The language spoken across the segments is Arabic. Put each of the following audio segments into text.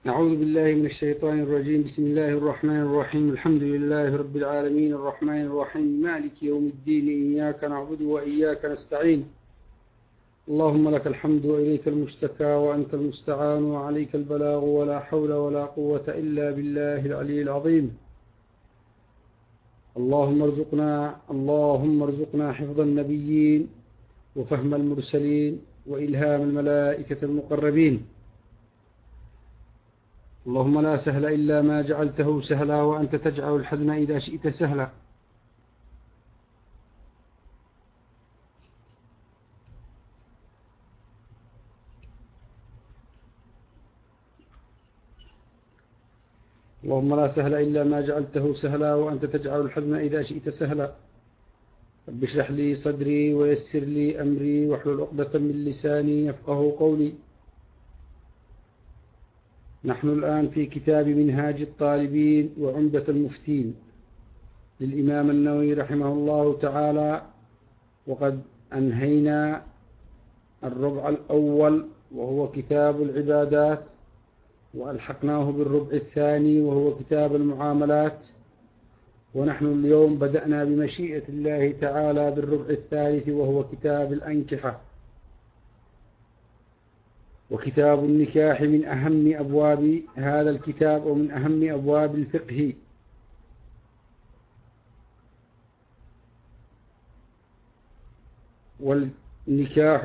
أعوذ بالله من الشيطان الرجيم. بسم الله الرحمن الرحيم. الحمد لله رب العالمين الرحمن الرحيم مالك يوم الدين. إياك نعبد وإياك نستعين. اللهم لك الحمد وإليك المشتكى وأنت المستعان وعليك البلاغ ولا حول ولا قوة إلا بالله العلي العظيم. اللهم ارزقنا حفظ النبيين وفهم المرسلين وإلهام الملائكة المقربين. اللهم لا سهل إلا ما جعلته سهلا وأنت تجعل الحزن إذا شئت سهلا. اللهم لا سهل إلا ما جعلته سهلا وأنت تجعل الحزن إذا شئت سهلا. رب اشرح لي صدري ويسر لي أمري واحلل عقدة من لساني يفقه قولي. نحن الآن في كتاب منهاج الطالبين وعمدة المفتين للإمام النووي رحمه الله تعالى، وقد أنهينا الربع الأول وهو كتاب العبادات، وألحقناه بالربع الثاني وهو كتاب المعاملات، ونحن اليوم بدأنا بمشيئة الله تعالى بالربع الثالث وهو كتاب الأنكحة. وكتاب النكاح من أهم أبواب هذا الكتاب ومن أهم أبواب الفقه، والنكاح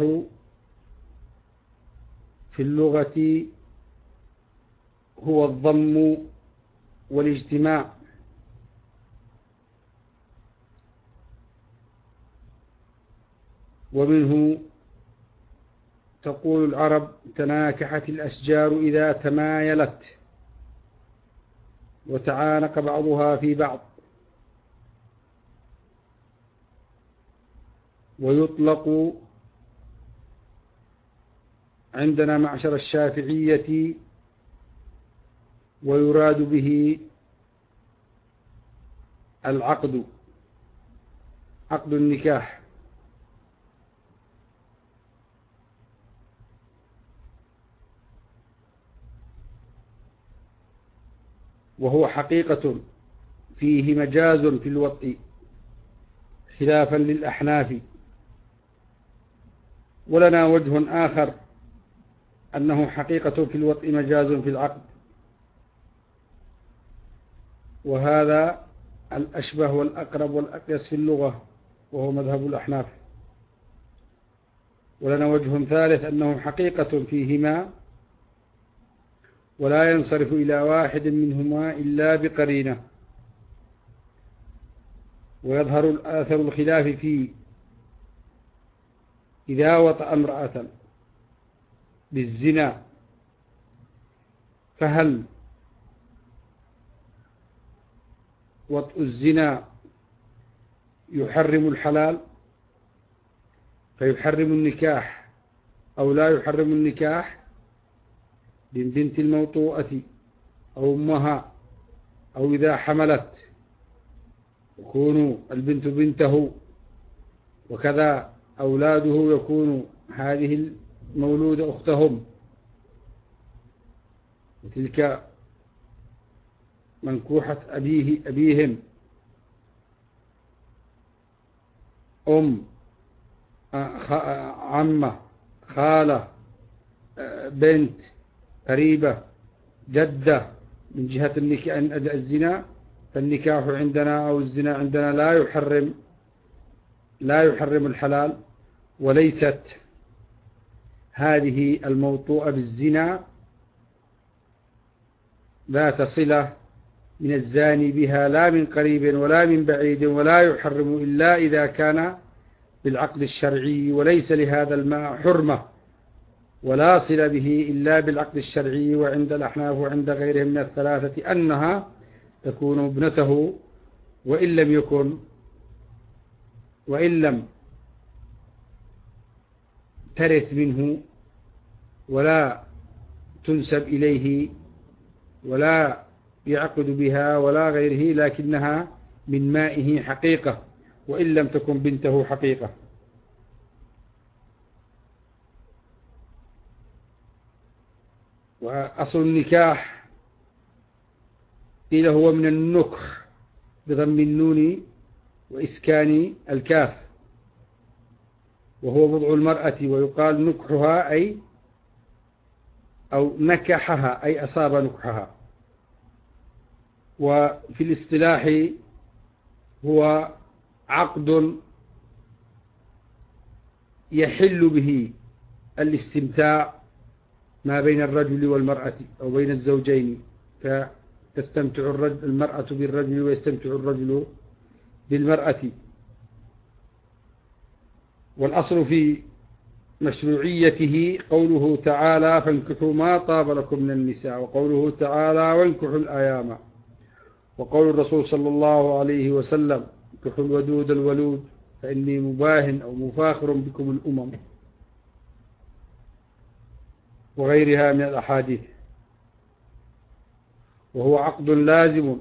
في اللغة هو الضم والاجتماع، ومنه تقول العرب: تناكحت الأشجار إذا تمايلت، وتعانق بعضها في بعض. ويطلق عندنا معشر الشافعية ويراد به العقد، عقد النكاح. وهو حقيقة فيه مجاز في الوطء خلافا للأحناف. ولنا وجه آخر أنه حقيقة في الوطء مجاز في العقد، وهذا الأشبه والأقرب والأقيس في اللغة، وهو مذهب الأحناف. ولنا وجه ثالث أنه حقيقة فيهما ولا ينصرف إلى واحد منهما إلا بقرينة. ويظهر آثر الخلاف فيه إذا وطأ امرأة بالزنا، فهل وطء الزنا يحرم الحلال فيحرم النكاح، أو لا يحرم النكاح من بنت الموطوءة أو أمها، أو إذا حملت يكون البنت بنته، وكذا أولاده يكون هذه المولودة أختهم، وتلك منكوحة أبيهم، عمة، خالة، بنت، قريبة، جدة. من جهة الزنا فالنكاح عندنا أو الزنا عندنا لا يحرم الحلال. وليست هذه الموطوءة بالزنا ذات صلة من الزاني بها، لا من قريب ولا من بعيد، ولا يحرم إلا إذا كان بالعقد الشرعي. وليس لهذا الماء حرمة ولا صلة به إلا بالعقد الشرعي. وعند الأحناف وعند غيرهم من الثلاثة أنها تكون ابنته، وإن لم ترث منه ولا تنسب إليه ولا يعقد بها ولا غيره، لكنها من مائه حقيقة، وإن لم تكن بنته حقيقة. وأصل النكاح قيل هو من النكح بضم النون وإسكان الكاف، وهو وضع المرأة، ويقال نكحها أو نكحها أي أصاب نكحها. وفي الاصطلاح هو عقد يحل به الاستمتاع ما بين الرجل والمرأة أو بين الزوجين، فتستمتع المرأة بالرجل ويستمتع الرجل بالمرأة. والأصل في مشروعيته قوله تعالى فانكحوا ما طاب لكم من النساء، وقوله تعالى وانكحوا الأيام، وقول الرسول صلى الله عليه وسلم انكحوا الودود الولود فإني مباهن أو مفاخر بكم الأمم، وغيرها من الأحاديث. وهو عقد لازم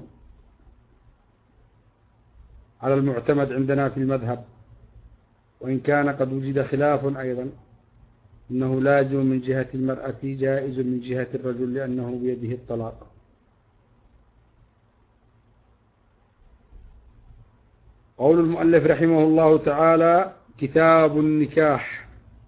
على المعتمد عندنا في المذهب، وإن كان قد وجد خلاف أيضا إنه لازم من جهة المرأة جائز من جهة الرجل لأنه بيده الطلاق. قول المؤلف رحمه الله تعالى كتاب النكاح.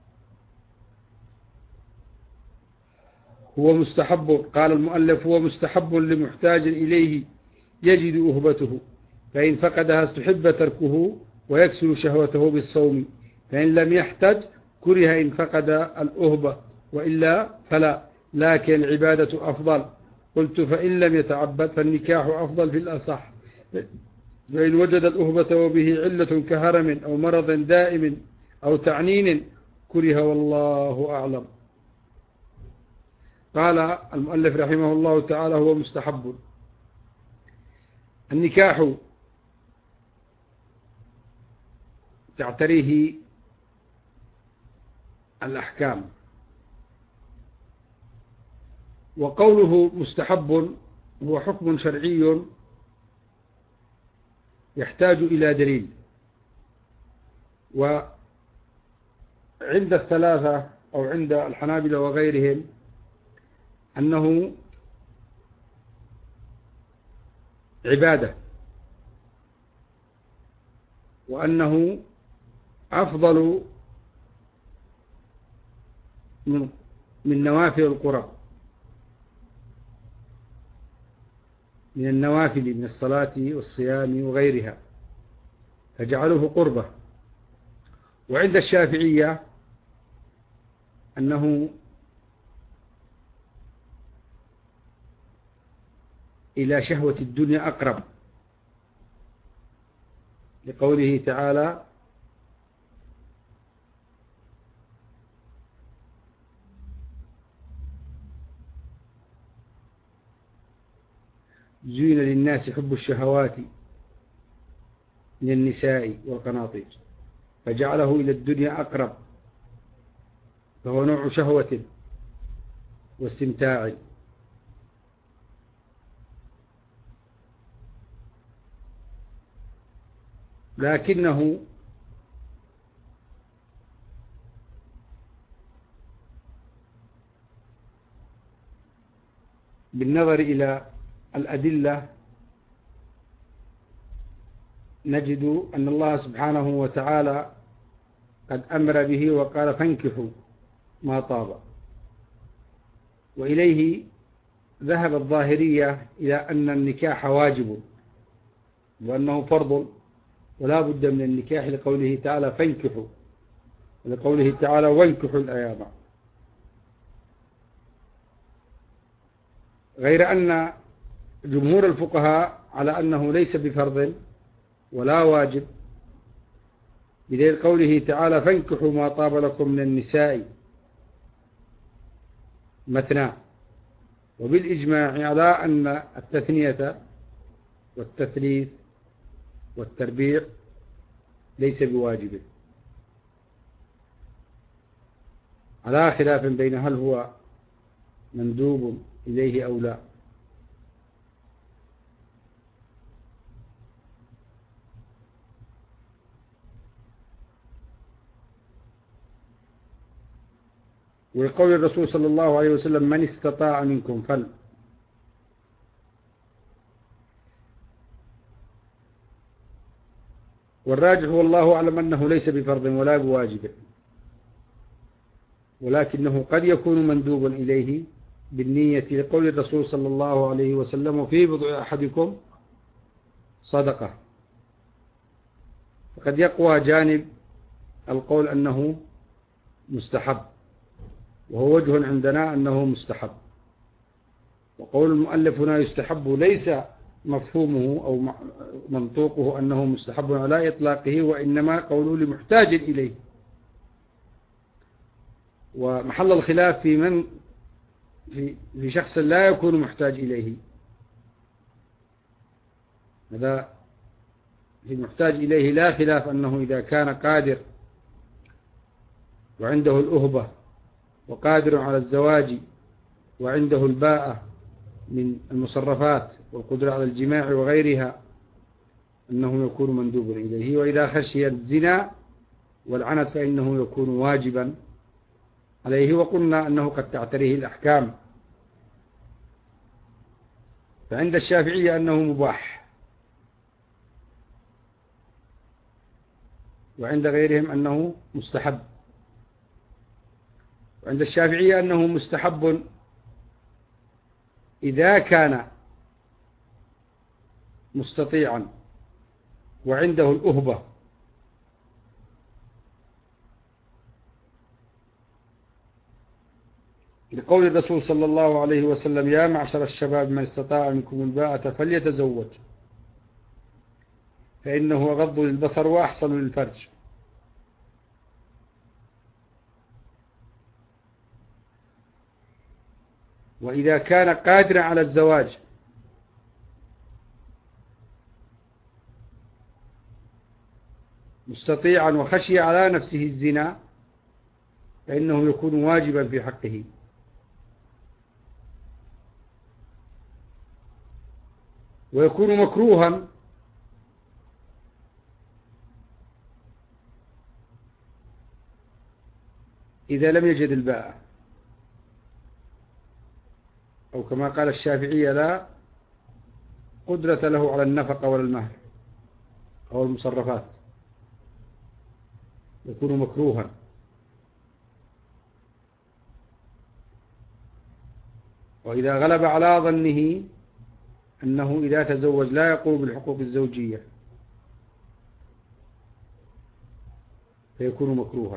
هو مستحب، قال المؤلف هو مستحب لمحتاج إليه يجد أهبته، فإن فقدها استحب تركه ويكسر شهوته بالصوم، فإن لم يحتج كره إن فقد الأهبة، وإلا فلا، لكن العبادة أفضل. قلت فإن لم يتعبد فالنكاح أفضل في الأصح، فإن وجد الأهبة وبه علة كهرم أو مرض دائم أو تعنين كره والله أعلم. قال المؤلف رحمه الله تعالى هو مستحب. النكاح تعتريه الأحكام، وقوله مستحب هو حكم شرعي يحتاج إلى دليل. وعند الثلاثة أو عند الحنابلة وغيرهم أنه عبادة، وأنه أفضل من نوافل القرى، من النوافل من الصلاة والصيام وغيرها، فجعلوه قربة. وعند الشافعية أنه إلى شهوة الدنيا أقرب، لقوله تعالى زين للناس حب الشهوات من النساء والقناطير، فجعله إلى الدنيا أقرب، فهو نوع شهوة واستمتاع. لكنه بالنظر إلى الأدلة نجد أن الله سبحانه وتعالى قد أمر به وقال فانكحوا ما طاب، وإليه ذهب الظاهرية إلى أن النكاح واجب وأنه فرض ولا بد من النكاح، لقوله تعالى فانكحوا ولقوله تعالى وانكحوا الأيام. غير أن جمهور الفقهاء على أنه ليس بفرض ولا واجب، بدليل قوله تعالى فانكحوا ما طاب لكم من النساء مثنى، وبالإجماع على أن التثنية والتثليث والتربيع ليس بواجب، على خلاف بين هل هو مندوب إليه أو لا. ويقول الرسول صلى الله عليه وسلم من استطاع منكم فل. والراجح والله أعلم أنه ليس بفرض ولا بواجب، ولكنه قد يكون مندوبا إليه بالنية، لقول الرسول صلى الله عليه وسلم وفي بضع أحدكم صدقة، فقد يقوى جانب القول أنه مستحب، وهو وجه عندنا أنه مستحب. وقول المؤلف هنا يستحب ليس مفهومه أو منطوقه أنه مستحب على إطلاقه، وإنما قوله لمحتاج إليه. ومحل الخلاف في من في شخص لا يكون محتاج إليه. هذا في المحتاج إليه لا خلاف أنه إذا كان قادر وعنده الأهبة وقادر على الزواج وعنده الباءة من المصرفات والقدرة على الجماع وغيرها أنه يكون مندوبا إليه. وإذا خشي الزنا والعنت فإنه يكون واجبا عليه. وقلنا أنه قد تعتريه الأحكام، فعند الشافعية أنه مباح، وعند غيرهم أنه مستحب. وعند الشافعية أنه مستحب إذا كان مستطيعا وعنده الأهبة، لقول الرسول صلى الله عليه وسلم يا معشر الشباب من استطاع منكم الباءة فليتزوج فإنه أغض للبصر وأحصن للفرج. وإذا كان قادرا على الزواج مستطيعا وخشي على نفسه الزنا فإنه يكون واجبا في حقه. ويكون مكروها إذا لم يجد الباءة، أو كما قال الشافعية لا قدرة له على النفقة ولا المهر أو المصرفات، يكون مكروها. وإذا غلب على ظنه أنه إذا تزوج لا يقوم بالحقوق الزوجية فيكون مكروها.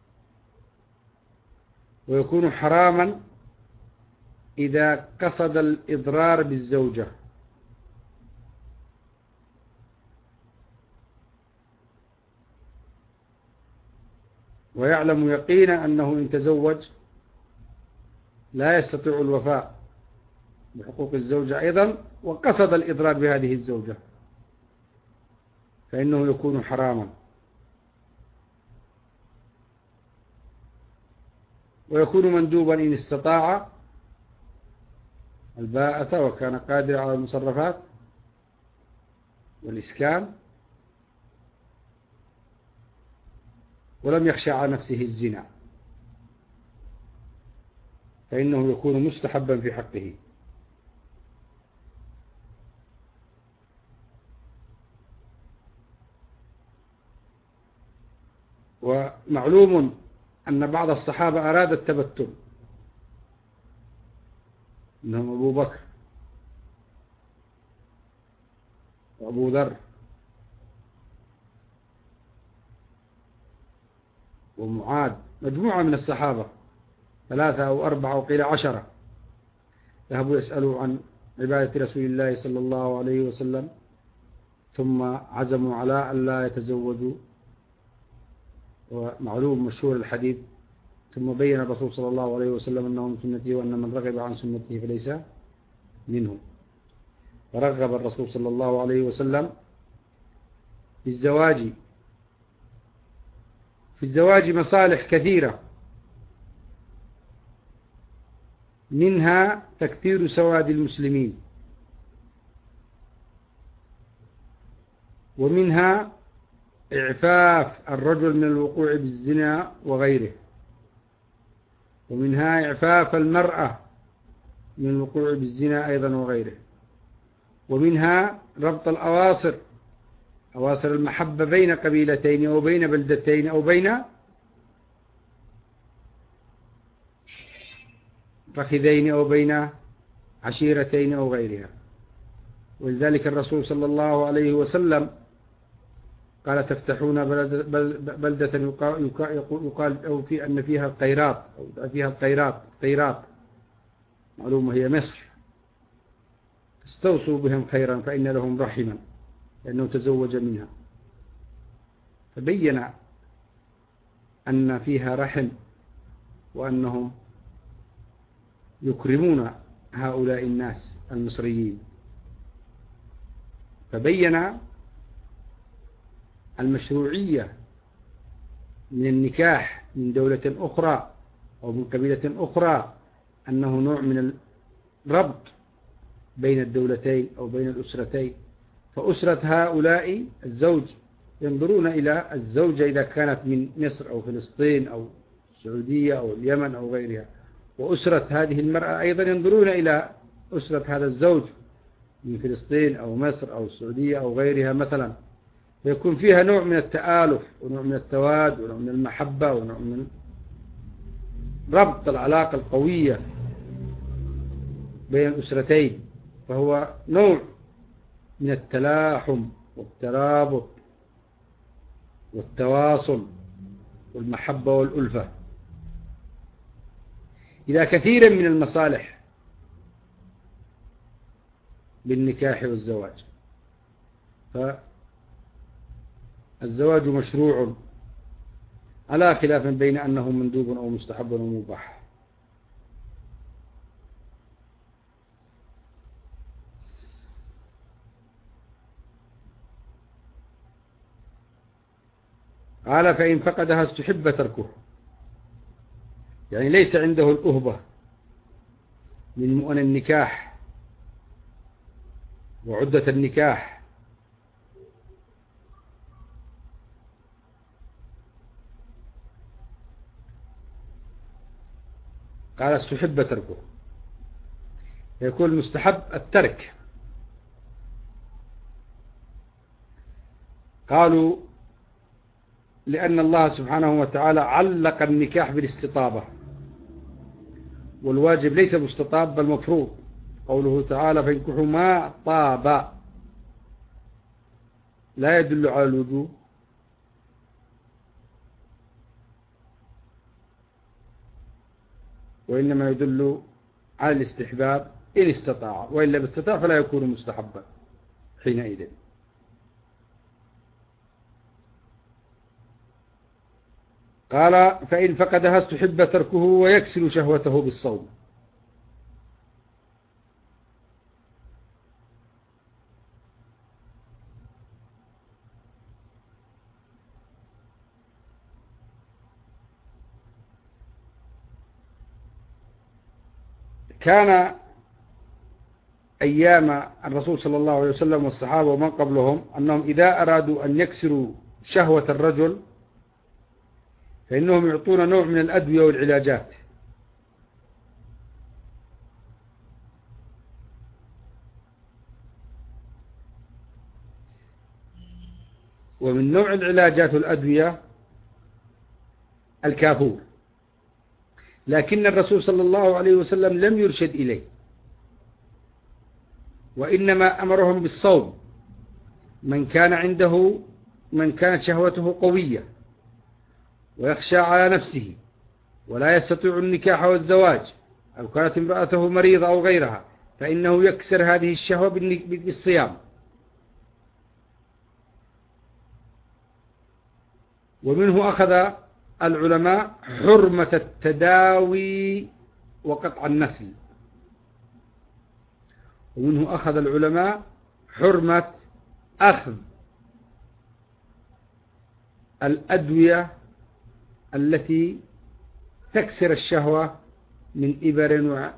ويكون حراما إذا قصد الإضرار بالزوجة، ويعلم يقينا أنه إن تزوج لا يستطيع الوفاء بحقوق الزوجة أيضا، وقصد الإضرار بهذه الزوجة فإنه يكون حراما. ويكون مندوبا إن استطاع الباءة وكان قادرا على المصرفات والإسكان ولم يخشى على نفسه الزنا فإنه يكون مستحبا في حقه. ومعلوم أن بعض الصحابة أراد التبتل، منهم أبو بكر وأبو ذر ومعاذ، مجموعة من الصحابة 3 أو 4 وقيل 10 ذهبوا يسألوا عن عبادة رسول الله صلى الله عليه وسلم، ثم عزموا على أن لا يتزوجوا. ومعلوم مشهور الحديث ثم بين الرسول صلى الله عليه وسلم أنه من سنته وأن من رغب عن سنته فليس منه. ورغب الرسول صلى الله عليه وسلم بالزواج. في الزواج مصالح كثيرة، منها تكثير سواد المسلمين، ومنها إعفاف الرجل من الوقوع بالزنا وغيره، ومنها إعفاف المرأة من الوقوع بالزنا أيضا وغيره، ومنها ربط الأواصر، أواصر المحبة بين قبيلتين أو بين بلدتين أو بين فخذين أو بين عشيرتين أو غيرها. ولذلك الرسول صلى الله عليه وسلم قال تفتحون بلدة يقال أو في أن فيها القيراط أو فيها القيراط معلومة هي مصر، استوصوا بهم خيرا فإن لهم رحما، لأنه تزوج منها، فبين أن فيها رحم وأنهم يكرمون هؤلاء الناس المصريين، فبين المشروعية من النكاح من دولة أخرى أو من قبيلة أخرى، أنه نوع من الربط بين الدولتين أو بين الأسرتين. فأسرة هؤلاء الزوج ينظرون إلى الزوجة إذا كانت من مصر أو فلسطين أو السعودية أو اليمن أو غيرها، وأسرة هذه المرأة أيضا ينظرون إلى أسرة هذا الزوج من فلسطين أو مصر أو السعودية أو غيرها مثلا، فيكون فيها نوع من التآلف ونوع من التواد ونوع من المحبة ونوع من ربط العلاقة القوية بين الأسرتين، فهو نوع من التلاحم والترابط والتواصل والمحبة والألفة إلى كثير من المصالح بالنكاح والزواج. فالزواج مشروع على خلاف بين أنه مندوب أو مستحب أو مباح. قال فإن فقدها استحب تركه، يعني ليس عنده الأهبة من مؤن النكاح وعدة النكاح، قال استحب تركه، يكون مستحب الترك. قالوا لأن الله سبحانه وتعالى علق النكاح بالاستطابة، والواجب ليس مستطاب بل مفروض، قوله تعالى فانكحوا ما طاب لا يدل على الوجوب وإنما يدل على الاستحباب إن استطاع، وإلا باستطاع فلا يكون مستحبا حينئذ. قال فإن فقدها استحب تركه ويكسل شهوته بالصوم. كان أيام الرسول صلى الله عليه وسلم والصحابة ومن قبلهم أنهم إذا أرادوا أن يكسروا شهوة الرجل فإنهم يعطون نوع من الأدوية والعلاجات، ومن نوع العلاجات والأدوية الكافور، لكن الرسول صلى الله عليه وسلم لم يرشد إليه، وإنما أمرهم بالصوم من كانت شهوته قوية ويخشى على نفسه ولا يستطيع النكاح والزواج، أو كانت امرأته مريضة أو غيرها، فإنه يكسر هذه الشهوة بالصيام. ومنه أخذ العلماء حرمة التداوي وقطع النسل، ومنه أخذ العلماء حرمة أخذ الأدوية التي تكسر الشهوة من إبر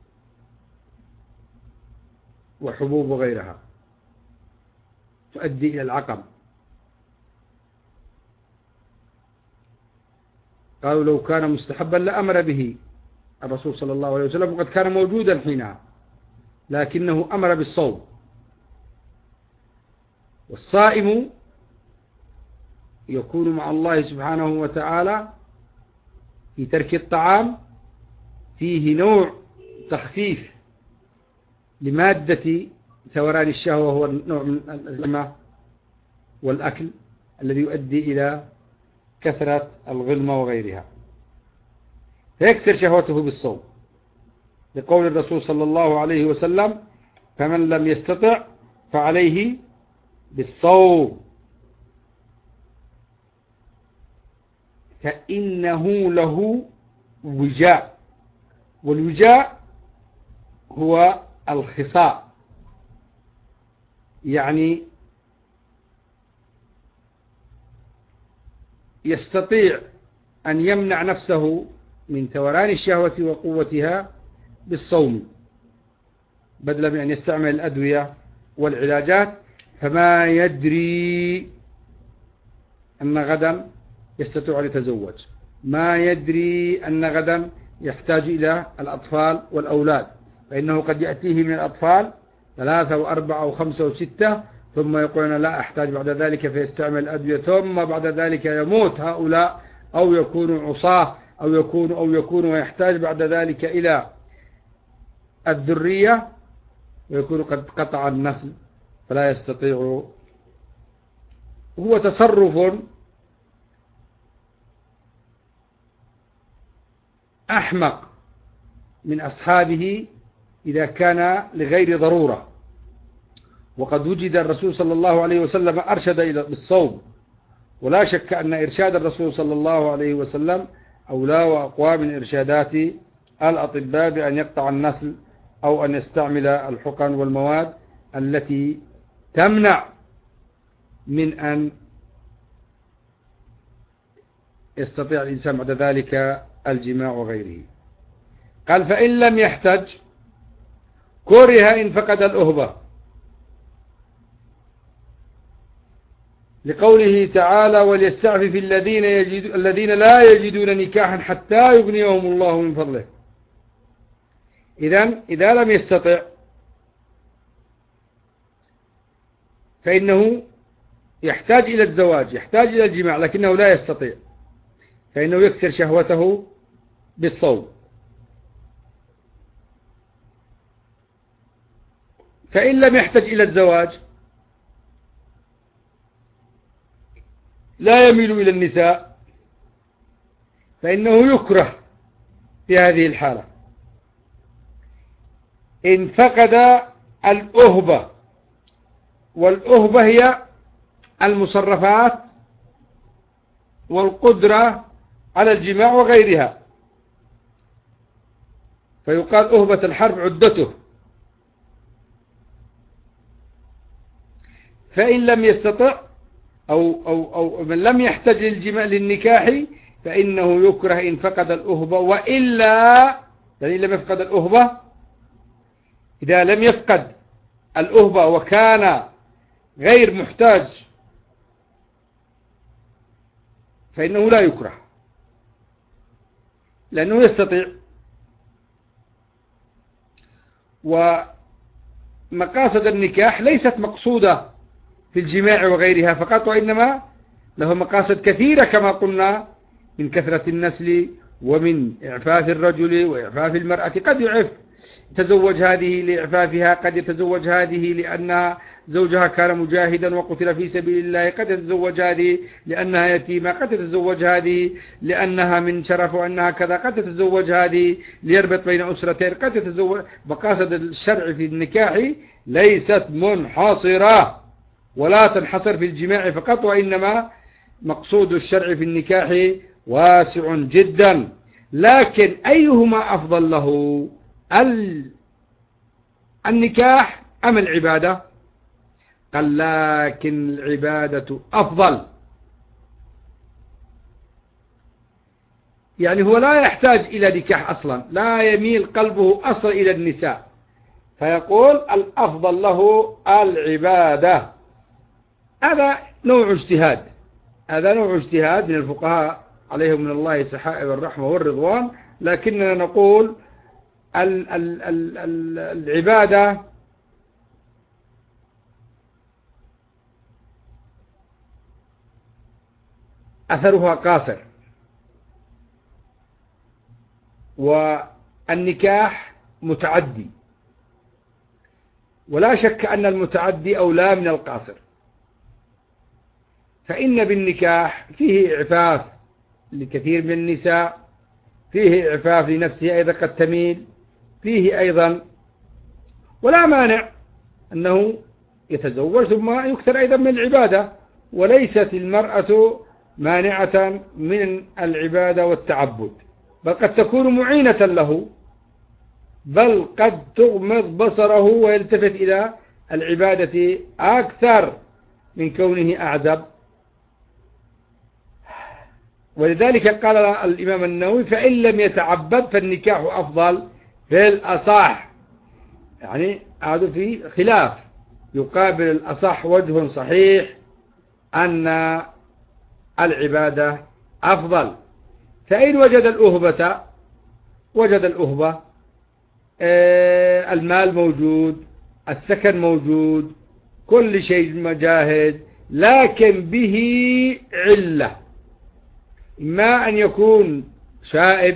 وحبوب وغيرها تؤدي إلى العقم. قالوا لو كان مستحبا لأمر به الرسول صلى الله عليه وسلم، وقد كان موجودا حينها، لكنه أمر بالصوم. والصائم يكون مع الله سبحانه وتعالى في ترك الطعام فيه نوع تخفيف لمادة ثوران الشهوة، وهو نوع من الغلمة والأكل الذي يؤدي إلى كثرة الغلمة وغيرها، فيكسر شهوته بالصوم، لقول الرسول صلى الله عليه وسلم: فمن لم يستطع فعليه بالصوم فإنه له وجاء. والوجاء هو الخصاء، يعني يستطيع أن يمنع نفسه من ثوران الشهوة وقوتها بالصوم، بدلا من أن يستعمل الأدوية والعلاجات. فما يدري أن غدا يستطيع أن يتزوج، ما يدري أن غدا يحتاج إلى الأطفال والأولاد، فإنه قد يأتيه من الأطفال 3 و4 و5 و6، ثم يقول أنا لا أحتاج بعد ذلك، فيستعمل الأدوية، ثم بعد ذلك يموت هؤلاء، أو يكون عصاة، أو يكون ويحتاج بعد ذلك إلى الذرية، ويكون قد قطع النسل فلا يستطيع. هو تصرف أحمق من أصحابه إذا كان لغير ضرورة. وقد وجد الرسول صلى الله عليه وسلم أرشد إلى بالصوم، ولا شك أن إرشاد الرسول صلى الله عليه وسلم أولى وأقوى من إرشادات الأطباء بأن يقطع النسل أو أن يستعمل الحقن والمواد التي تمنع من أن يستطيع الإنسان بعد ذلك الجماع وغيره. قال: فإن لم يحتج كره إن فقد الأهبة، لقوله تعالى: وليستعفف الذين لا يجدون نكاحا حتى يغنيهم الله من فضله. إذا لم يستطع فإنه يحتاج إلى الزواج، يحتاج إلى الجماع، لكنه لا يستطيع، فإنه يكسر شهوته بالصوم. فإن لم يحتج إلى الزواج، لا يميل إلى النساء، فإنه يكره في هذه الحالة إن فقد الأهبة. والأهبة هي المصرفات والقدرة على الجماع وغيرها، فيقال أهبة الحرب عدته. فإن لم يستطع أو من لم يحتج للجماع للنكاح فإنه يكره إن فقد الأهبة. وإلا يعني لم يفقد الأهبة، إذا لم يفقد الأهبة وكان غير محتاج فإنه لا يكره، لأنه يستطيع. ومقاصد النكاح ليست مقصودة في الجماع وغيرها فقط، وإنما له مقاصد كثيرة كما قلنا، من كثرة النسل، ومن إعفاف الرجل وإعفاف المرأة. قد يتزوج هذه لإعفافها، قد يتزوج هذه لأن زوجها كان مجاهدا وقتل في سبيل الله، قد يتزوج هذه لأنها يتيمة، قد يتزوج هذه لأنها من شرف وأنها كذا، قد يتزوج هذه ليربط بين أسرتين، قد يتزوج. مقاصد الشرع في النكاح ليست منحصرة ولا تنحصر في الجماع فقط، وإنما مقصود الشرع في النكاح واسع جدا. لكن أيهما أفضل له، النكاح أم العبادة؟ قال: لكن العبادة أفضل. يعني هو لا يحتاج إلى نكاح أصلا، لا يميل قلبه أصلا إلى النساء، فيقول الأفضل له العبادة. هذا نوع اجتهاد من الفقهاء عليهم من الله سحائب الرحمة والرضوان، لكننا نقول العبادة أثرها قاصر، والنكاح متعدي، ولا شك أن المتعدي أولى من القاصر. فإن بالنكاح فيه إعفاف لكثير من النساء، فيه إعفاف لنفسه أيضا قد تميل، فيه أيضا ولا مانع أنه يتزوج ثم يكثر أيضا من العبادة، وليست المرأة مانعة من العبادة والتعبد، بل قد تكون معينة له، بل قد تغمض بصره ويلتفت إلى العبادة أكثر من كونه أعزب. ولذلك قال الإمام النووي: فإن لم يتعبد فالنكاح أفضل في الأصح. يعني هذا في خلاف، يقابل الأصح وجه صحيح أن العبادة أفضل. فإن وجد الأهبة، المال موجود، السكن موجود، كل شيء جاهز، لكن به علة، إما أن يكون شائب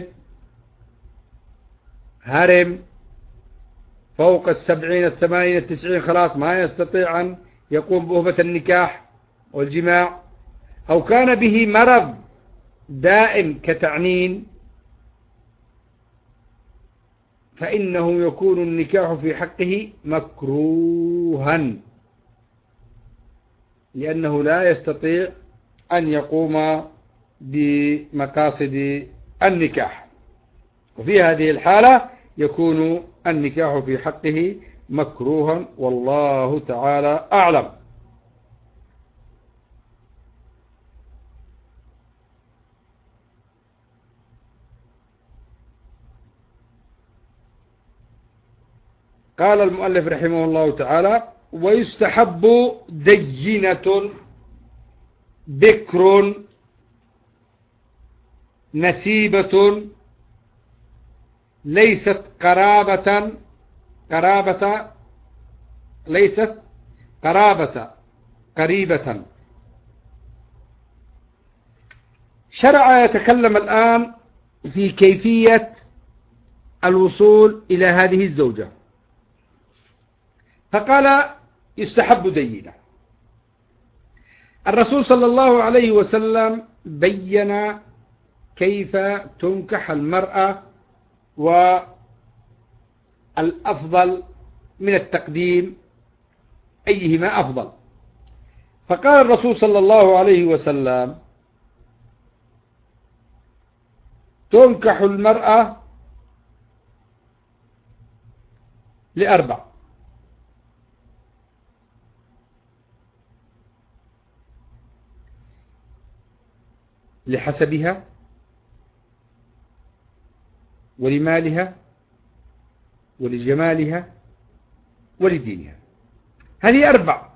هرم فوق 70 80 90، خلاص ما يستطيع أن يقوم بأهبة النكاح والجماع، أو كان به مرض دائم كتعنين، فإنه يكون النكاح في حقه مكروها، لأنه لا يستطيع أن يقوم بمقاصد النكاح. وفي هذه الحالة يكون النكاح في حقه مكروها، والله تعالى أعلم. قال المؤلف رحمه الله تعالى: ويستحب دينة بكر نسيبة ليست قريبة. شرع يتكلم الآن في كيفية الوصول إلى هذه الزوجة، فقال: يستحب دينة. الرسول صلى الله عليه وسلم بين كيف تنكح المرأة والأفضل من التقديم أيهما أفضل. فقال الرسول صلى الله عليه وسلم: تنكح المرأة ل4: لحسبها، ولمالها، ولجمالها، ولدينها. هذه 4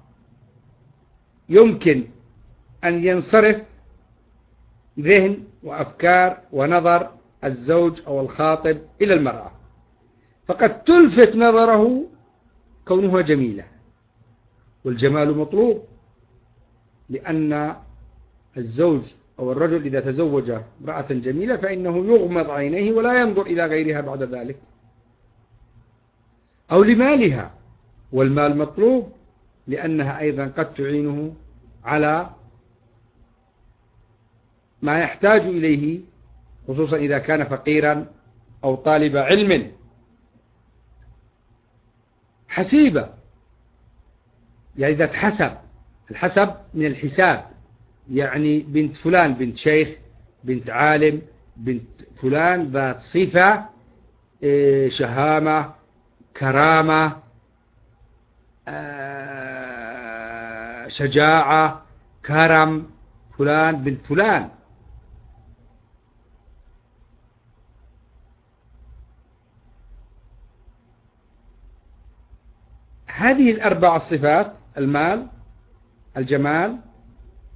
يمكن أن ينصرف ذهن وأفكار ونظر الزوج أو الخاطب إلى المرأة، فقد تلفت نظره كونها جميلة، والجمال مطلوب، لأن الزوج أو الرجل إذا تزوج امرأة جميلة فإنه يغمض عينيه ولا ينظر إلى غيرها بعد ذلك. أو لمالها، والمال مطلوب، لأنها أيضا قد تعينه على ما يحتاج إليه، خصوصا إذا كان فقيرا أو طالب علم. حسيبة، يعني إذا تحسب، الحسب من الحساب، يعني بنت فلان، بنت شيخ، بنت عالم، بنت فلان ذات صفة، شهامة، كرامة، شجاعة، كرم، فلان بنت فلان. هذه ال4 الصفات: المال، الجمال،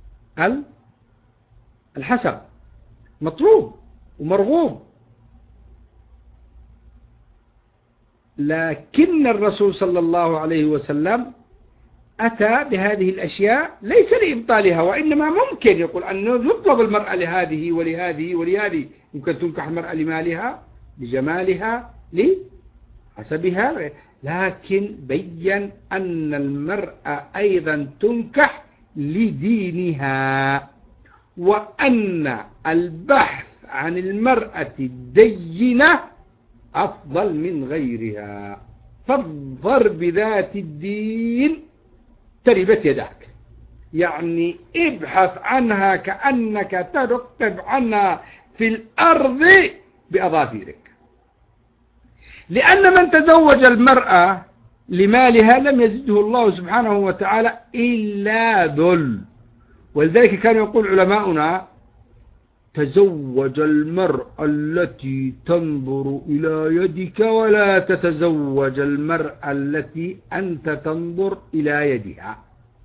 الحسب، مطلوب ومرغوب. لكن الرسول صلى الله عليه وسلم أتى بهذه الأشياء ليس لإبطالها، وإنما ممكن يقول أنه يطلب المرأة لهذه ولهذه ولهذه. يمكن تنكح المرأة لمالها، لجمالها، لحسبها، لكن بين أن المرأة أيضا تنكح لدينها، وأن البحث عن المرأة الدينة أفضل من غيرها. فاظفر بذات الدين تربت يداك، يعني ابحث عنها كأنك ترقب عنها في الأرض بأظافرك. لأن من تزوج المرأة لمالها لم يزده الله سبحانه وتعالى إلا ذل. ولذلك كان يقول علماؤنا: تزوج المرأة التي تنظر إلى يدك، ولا تتزوج المرأة التي أنت تنظر إلى يدها،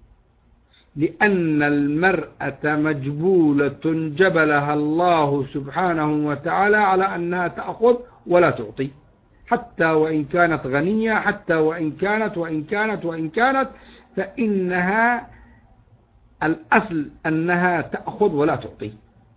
لأن المرأة مجبولة جبلها الله سبحانه وتعالى على أنها تأخذ ولا تعطي، حتى وإن كانت غنية، حتى وإن كانت فإنها الأصل أنها تأخذ ولا تعطي.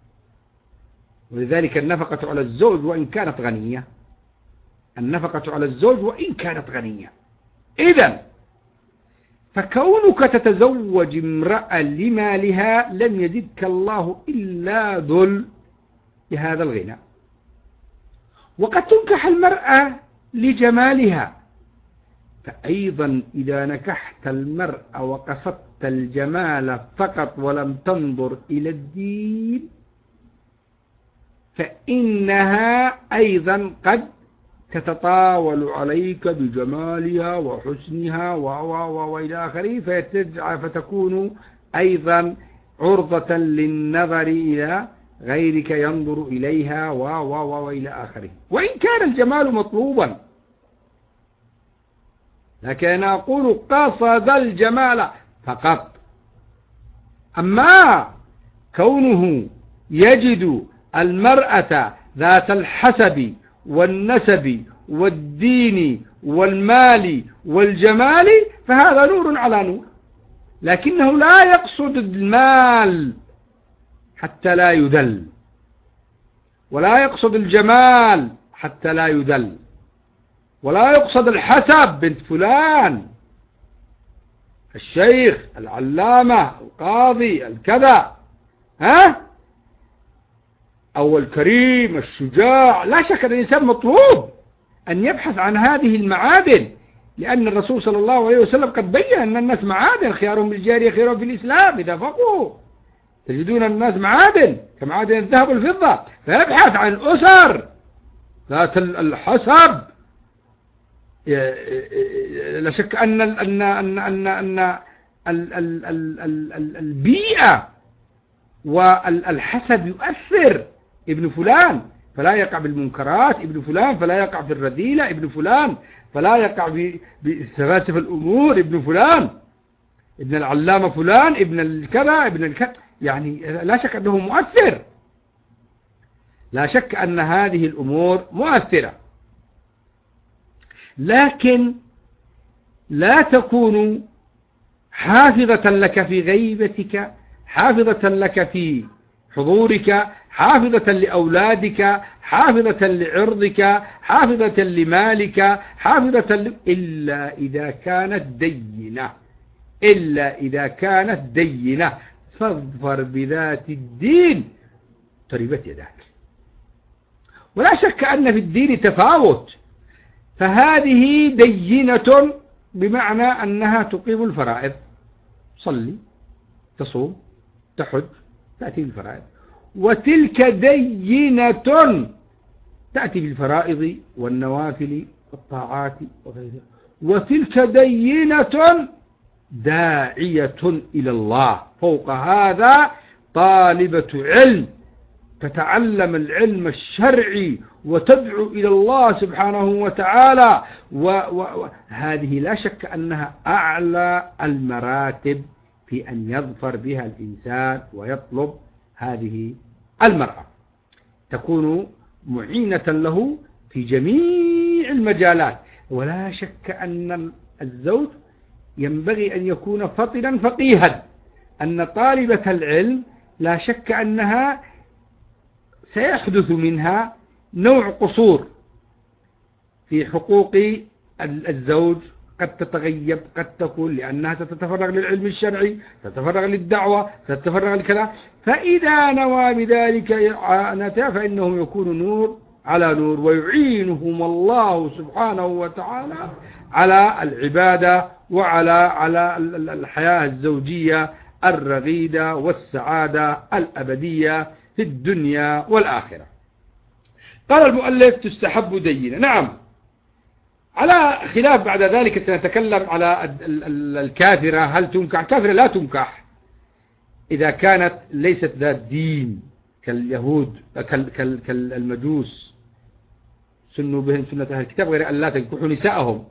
ولذلك النفقة على الزوج وإن كانت غنية، النفقة على الزوج وإن كانت غنية. إذن فكونك تتزوج امرأة لمالها لم يزدك الله إلا ذل بهذا الغنى. وقد تنكح المرأة لجمالها، فأيضا إذا نكحت المرأة وقصدت الجمال فقط ولم تنظر إلى الدين، فإنها أيضا قد تتطاول عليك بجمالها وحسنها وإلى آخره، فتكون أيضا عرضة للنظر إلى غيرك ينظر إليها وإلى آخره. وإن كان الجمال مطلوبا، لكن أنا أقول قصد الجمال فقط. أما كونه يجد المرأة ذات الحسب والنسب والدين والمال والجمال فهذا نور على نور، لكنه لا يقصد المال حتى لا يذل، ولا يقصد الجمال حتى لا يذل، ولا يقصد الحسب بنت فلان الشيخ العلامة القاضي الكذا أو الكريم الشجاع. لا شك أن الإنسان مطلوب أن يبحث عن هذه المعادن، لأن الرسول صلى الله عليه وسلم قد بين أن الناس معادن، خيارهم بالجارية خيارهم في الإسلام إذا فقهوا. تجدون الناس معادن كمعادن الذهب والفضة، فيبحث عن أسر ذات الحسب. لا شك أن البيئة والحسب يؤثر. ابن فلان فلا يقع بالمنكرات، ابن فلان فلا يقع في الرذيلة، ابن فلان فلا يقع بسفاسف الأمور، ابن فلان ابن العلامة فلان ابن الكذا ابن الكذا، يعني لا شك أنه مؤثر، لا شك أن هذه الأمور مؤثرة. لكن لا تكون حافظة لك في غيبتك، حافظة لك في حضورك، حافظة لأولادك، حافظة لعرضك، حافظة لمالك، حافظة إلا إذا كانت دينة، إلا إذا كانت دينة. فاظفر بذات الدين تربت يداك. ولا شك أن في الدين تفاوت، فهذه دينة بمعنى أنها تقيم الفرائض، تصلي تصوم تحج تأتي بالفرائض. وتلك دينة تأتي بالفرائض والنوافل والطاعات وغيرها. وتلك دينة داعية إلى الله، فوق هذا طالبة علم تتعلم العلم الشرعي وتدعو إلى الله سبحانه وتعالى، وهذه لا شك أنها أعلى المراتب في أن يظفر بها الإنسان ويطلب هذه المرأة، تكون معينة له في جميع المجالات. ولا شك أن الزوج ينبغي أن يكون فطنا فقيها، أن طالبة العلم لا شك أنها سيحدث منها نوع قصور في حقوق الزوج، قد تتغيب، قد تكون لأنها ستتفرغ للعلم الشرعي، تتفرغ للدعوة، ستتفرغ لكذا. فإذا نوى بذلك إعانته فإنه يكون نور على نور، ويعينهم الله سبحانه وتعالى على العبادة وعلى الحياة الزوجية الرغيدة والسعادة الأبدية في الدنيا والآخرة. قال المؤلف تستحب دينة. نعم، على خلاف بعد ذلك سنتكلم على الكافرة، هل تنكح؟ الكافرة لا تنكح إذا كانت ليست ذات دين كاليهود كالمجوس، سنوا بهم سنة أهل الكتاب غير أن لا تنكحوا نساءهم.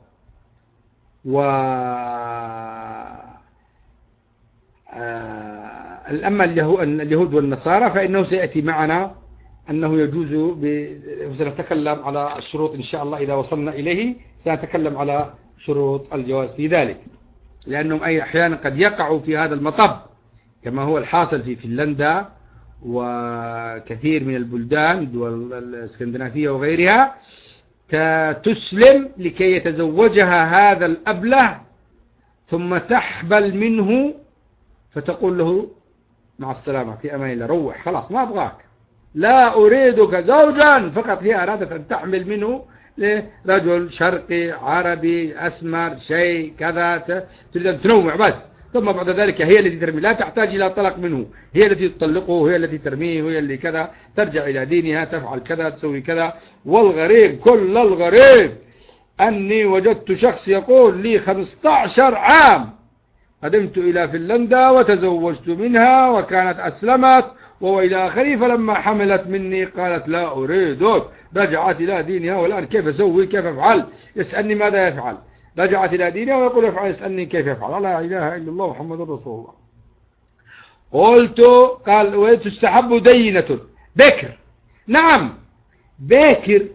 أما اليهود والنصارى فإنه سيأتي معنا أنه يجوز سنتكلم على الشروط إن شاء الله إذا وصلنا إليه، سنتكلم على شروط الجواز في ذلك، لأنهم أحيانا قد يقعوا في هذا المطب كما هو الحاصل في فنلندا وكثير من البلدان دول الاسكندنافية وغيرها، تسلم لكي يتزوجها هذا الأبله ثم تحبل منه فتقول له مع السلامة في أمان الله، روح خلاص ما أبغاك، لا أريدك زوجا، فقط هي أرادت أن تحمل منه لرجل شرقي عربي أسمر شيء كذا، تريد أن تنوع بس، ثم بعد ذلك هي التي ترمي، لا تحتاج إلى طلق منه، هي التي تطلقه، هي التي ترميه، هي اللي كذا، ترجع إلى دينها، تفعل كذا، تسوي كذا. والغريب كل الغريب أني وجدت شخص يقول لي 15 عام قدمت إلى فنلندا وتزوجت منها وكانت أسلمت وإلى آخره، فلما حملت مني قالت لا أريدك، رجعت إلى دينها، والآن كيف أسوي كيف أفعل، يسألني ماذا يفعل، رجعت إلى دينها ويقول يفعل، يسألني كيف يفعل، لا إله إلا الله محمد رسول الله. قلت قال وتستحب دينة بكر. نعم بكر،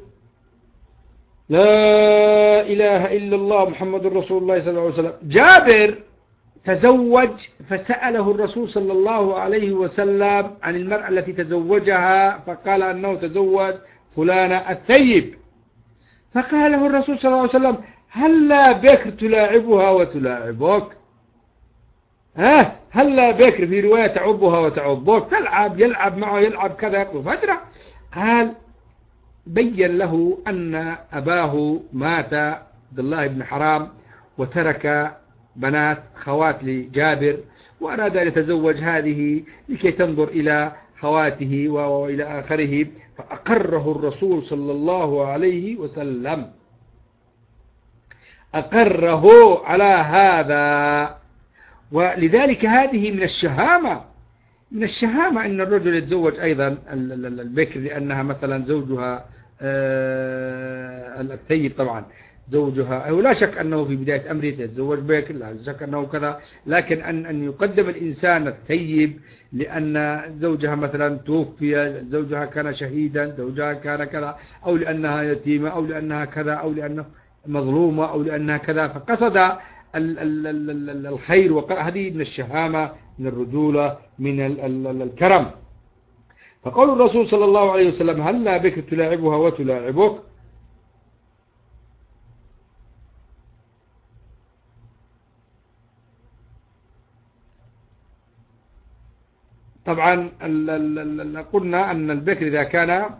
لا إله إلا الله محمد رسول الله صلى الله عليه وسلم. جابر تزوج فسأله الرسول صلى الله عليه وسلم عن المرأة التي تزوجها، فقال أنه تزوج فلانة الثيب، فقال له الرسول صلى الله عليه وسلم هلا بكر تلاعبها وتلاعبك، هلا بكر في رواية تعبها وتعضك، تلعب يلعب معه يلعب كذا يقضي فترة. قال بين له أن أباه مات عبد الله بن حرام وترك بنات خوات لجابر، وأراد أن يتزوج هذه لكي تنظر إلى خواته وإلى آخره، فأقره الرسول صلى الله عليه وسلم، أقره على هذا. ولذلك هذه من الشهامة، من الشهامة أن الرجل يتزوج أيضا البكر، لأنها مثلا زوجها الثيب طبعا زوجها، أو لا شك أنه في بداية أمره سيتزوج بكر، لا شك أنه كذا، لكن أن يقدم الإنسان الثيب لأن زوجها مثلا توفي، زوجها كان شهيدا، زوجها كان كذا، أو لأنها يتيمة، أو لأنها كذا، أو لأنها مظلومة، أو لأنها كذا، فقصد الخير، وهذه من الشهامة، من الرجولة، من الكرم. فقول الرسول صلى الله عليه وسلم هلا بك تلاعبها وتلاعبك، طبعا قلنا أن البكر إذا كان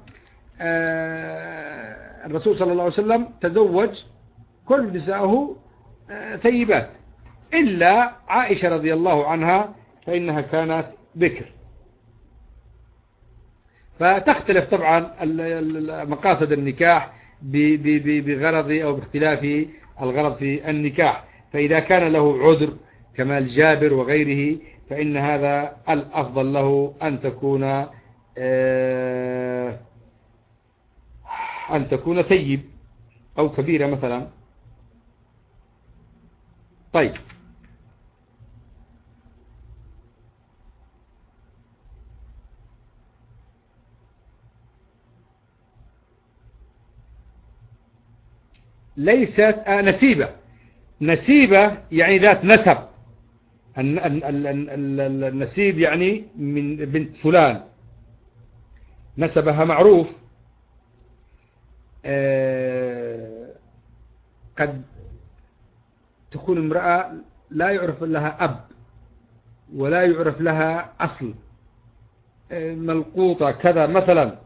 الرسول صلى الله عليه وسلم تزوج كل نسائه ثيبات إلا عائشة رضي الله عنها فإنها كانت بكر. فتختلف طبعا مقاصد النكاح بغرض أو باختلاف الغرض في النكاح. فإذا كان له عذر كما الجابر وغيره فإن هذا الأفضل له أن تكون ثيب أو كبيرة مثلا. طيب ليست نسيبة. نسيبة يعني ذات نسب. النسيب يعني من بنت فلان، نسبها معروف. قد تكون امرأة لا يعرف لها أب ولا يعرف لها أصل، ملقوطة كذا مثلا.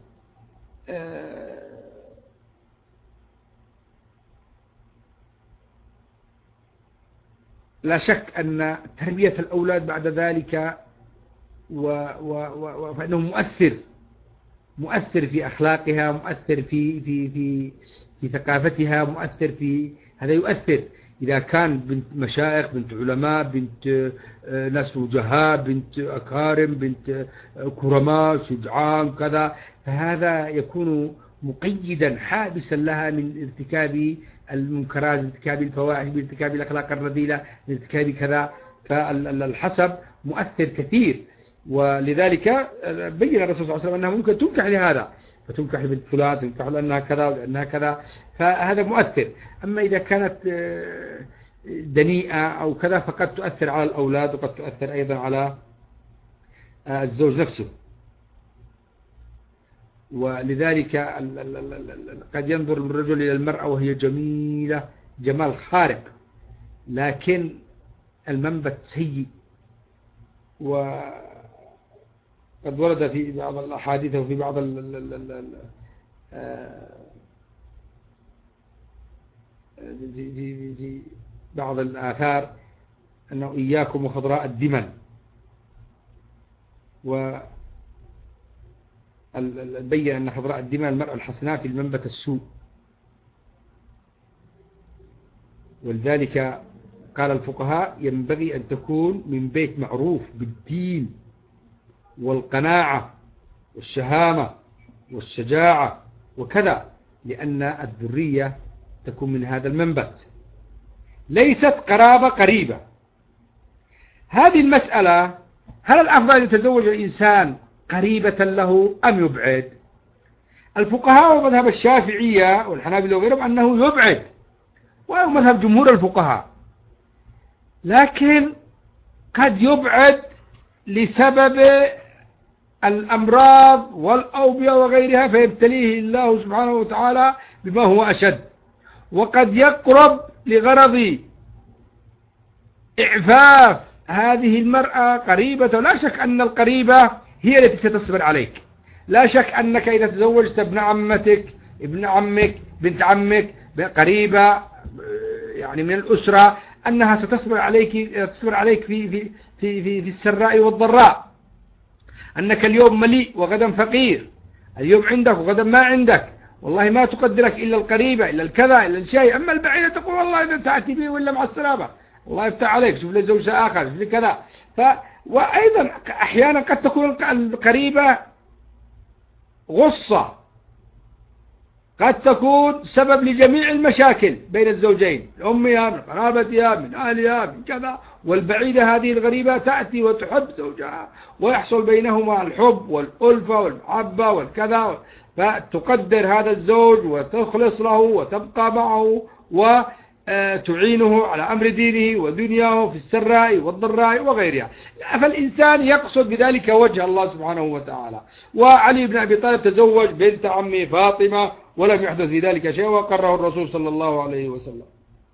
لا شك أن تربية الأولاد بعد ذلك فإنه مؤثر في أخلاقها، مؤثر في ثقافتها، مؤثر في هذا. يؤثر إذا كان بنت مشايخ، بنت علماء، بنت ناس وجهاء، بنت أكارم، بنت كرماء شجعان كذا، فهذا يكون مقيدا حابسا لها من ارتكاب المنكرات، من ارتكاب الفواحش، من ارتكاب الأخلاق الرذيلة، من ارتكاب كذا. فالحسب مؤثر كثير. ولذلك بين الرسول صلى الله عليه وسلم أنها ممكن تنكح لهذا، فتنكح لبنت فلان، تنكح لأنها كذا ولأنها كذا، فهذا مؤثر. أما إذا كانت دنيئة أو كذا فقد تؤثر على الأولاد، وقد تؤثر أيضا على الزوج نفسه. ولذلك قد ينظر الرجل إلى المرأة وهي جميلة جمال خارق، لكن المنبت سيء. وقد ورد في بعض الأحاديث وفي بعض في بعض الآثار أنه إياكم وخضراء الدمن، بين أن خضراء الدمن المرأة الحسناء في المنبت السوء. ولذلك قال الفقهاء ينبغي أن تكون من بيت معروف بالدين والقناعة والشهامة والشجاعة وكذا، لأن الذرية تكون من هذا المنبت، ليست قرابة قريبة. هذه المسألة، هل الأفضل أن يتزوج الإنسان قريبة له أم يبعد؟ الفقهاء ومذهب الشافعية والحنابلة وغيرهم أنه يبعد، وهو مذهب جمهور الفقهاء، لكن قد يبعد لسبب الأمراض والأوبئة وغيرها فيبتليه الله سبحانه وتعالى بما هو أشد، وقد يقرب لغرض إعفاف هذه المرأة قريبة. لا شك أن القريبة هي التي ستصبر عليك، لا شك أنك إذا تزوجت ابن عمتك، ابن عمك، بنت عمك قريبة يعني من الأسرة، أنها ستصبر عليك في السراء والضراء، أنك اليوم مليء وغدا فقير، اليوم عندك وغدا ما عندك، والله ما تقدرك إلا القريبة، إلا الكذا، إلا الشيء. أما البعيدة تقول والله إذا تأتي به ولا مع السلامة، الله يفتح عليك، شوف لي زوج آخر، شوف لي كذا. وأيضا أحيانا قد تكون القريبة غصة، قد تكون سبب لجميع المشاكل بين الزوجين، أمها، من قرابتها، من أهلها، من كذا. والبعيدة هذه الغريبة تأتي وتحب زوجها، ويحصل بينهما الحب والألفة والمحبة والكذا، فتقدر هذا الزوج وتخلص له وتبقى معه وتعينه على أمر دينه ودنياه في السراء والضراء وغيرها. فالإنسان يقصد بذلك وجه الله سبحانه وتعالى. وعلي بن أبي طالب تزوج بنت عمه فاطمة ولم يحدث في ذلك شيء، وقره الرسول صلى الله عليه وسلم.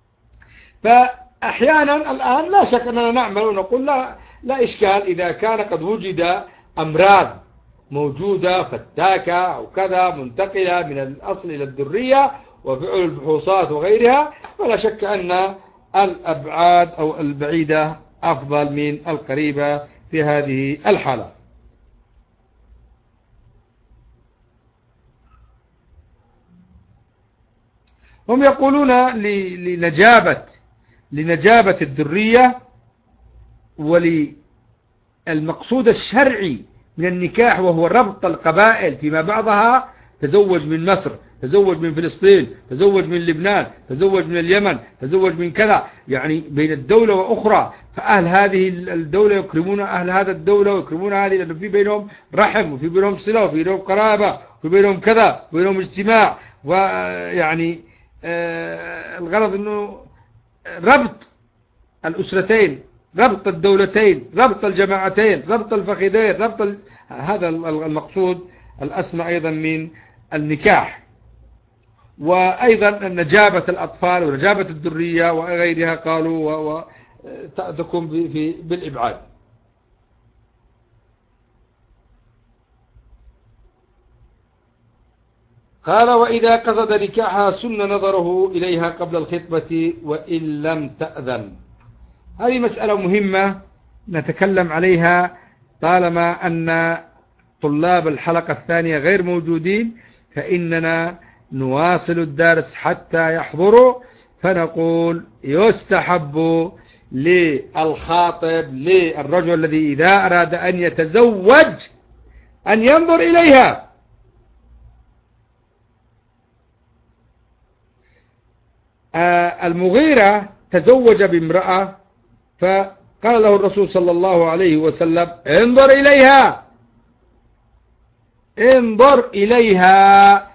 فأحيانا الآن لا شك أننا نعمل ونقول لا إشكال إذا كان قد وجد أمراض موجودة فتاكة أو كذا منتقلة من الأصل إلى الذرية وفعل الفحوصات وغيرها، فلا شك أن الأبعاد أو البعيدة أفضل من القريبة في هذه الحالة. هم يقولون لنجابة الذرية وللمقصود الشرعي من النكاح، وهو ربط القبائل فيما بعضها، تزوج من مصر، تزوج من فلسطين، تزوج من لبنان، تزوج من اليمن، تزوج من كذا، يعني بين الدولة وأخرى. فأهل هذه الدولة يكرمون أهل هذا الدولة ويكرمون هذه، لأنه في بينهم رحم وفي بينهم صلة وفي بينهم قرابة وفي بينهم كذا وفي بينهم اجتماع. ويعني الغرض أنه ربط الأسرتين، ربط الدولتين، ربط الجماعتين، ربط الفخذين، هذا المقصود الأسمى أيضا من النكاح. وأيضا نجابة الأطفال ونجابة الذرية وغيرها قالوا تكون بالإبعاد. قال وإذا قصد نكاحها سن نظره إليها قبل الخطبة وإن لم تأذن. هذه مسألة مهمة نتكلم عليها طالما أن طلاب الحلقة الثانية غير موجودين، فإننا نواصل الدرس حتى يحضروا، فنقول يستحب للخاطب للرجل الذي إذا أراد أن يتزوج أن ينظر إليها. المغيرة تزوج بامرأة فقال له الرسول صلى الله عليه وسلم انظر إليها، انظر إليها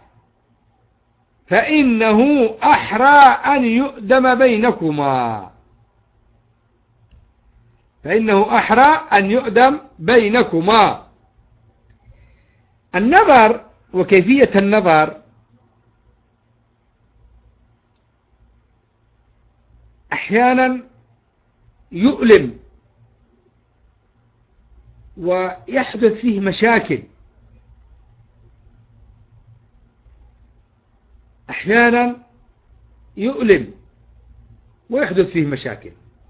فإنه أحرى أن يؤدم بينكما، فإنه أحرى أن يؤدم بينكما. النظر وكيفية النظر أحيانا يؤلم ويحدث فيه مشاكل، أحيانا يؤلم ويحدث فيه مشاكل.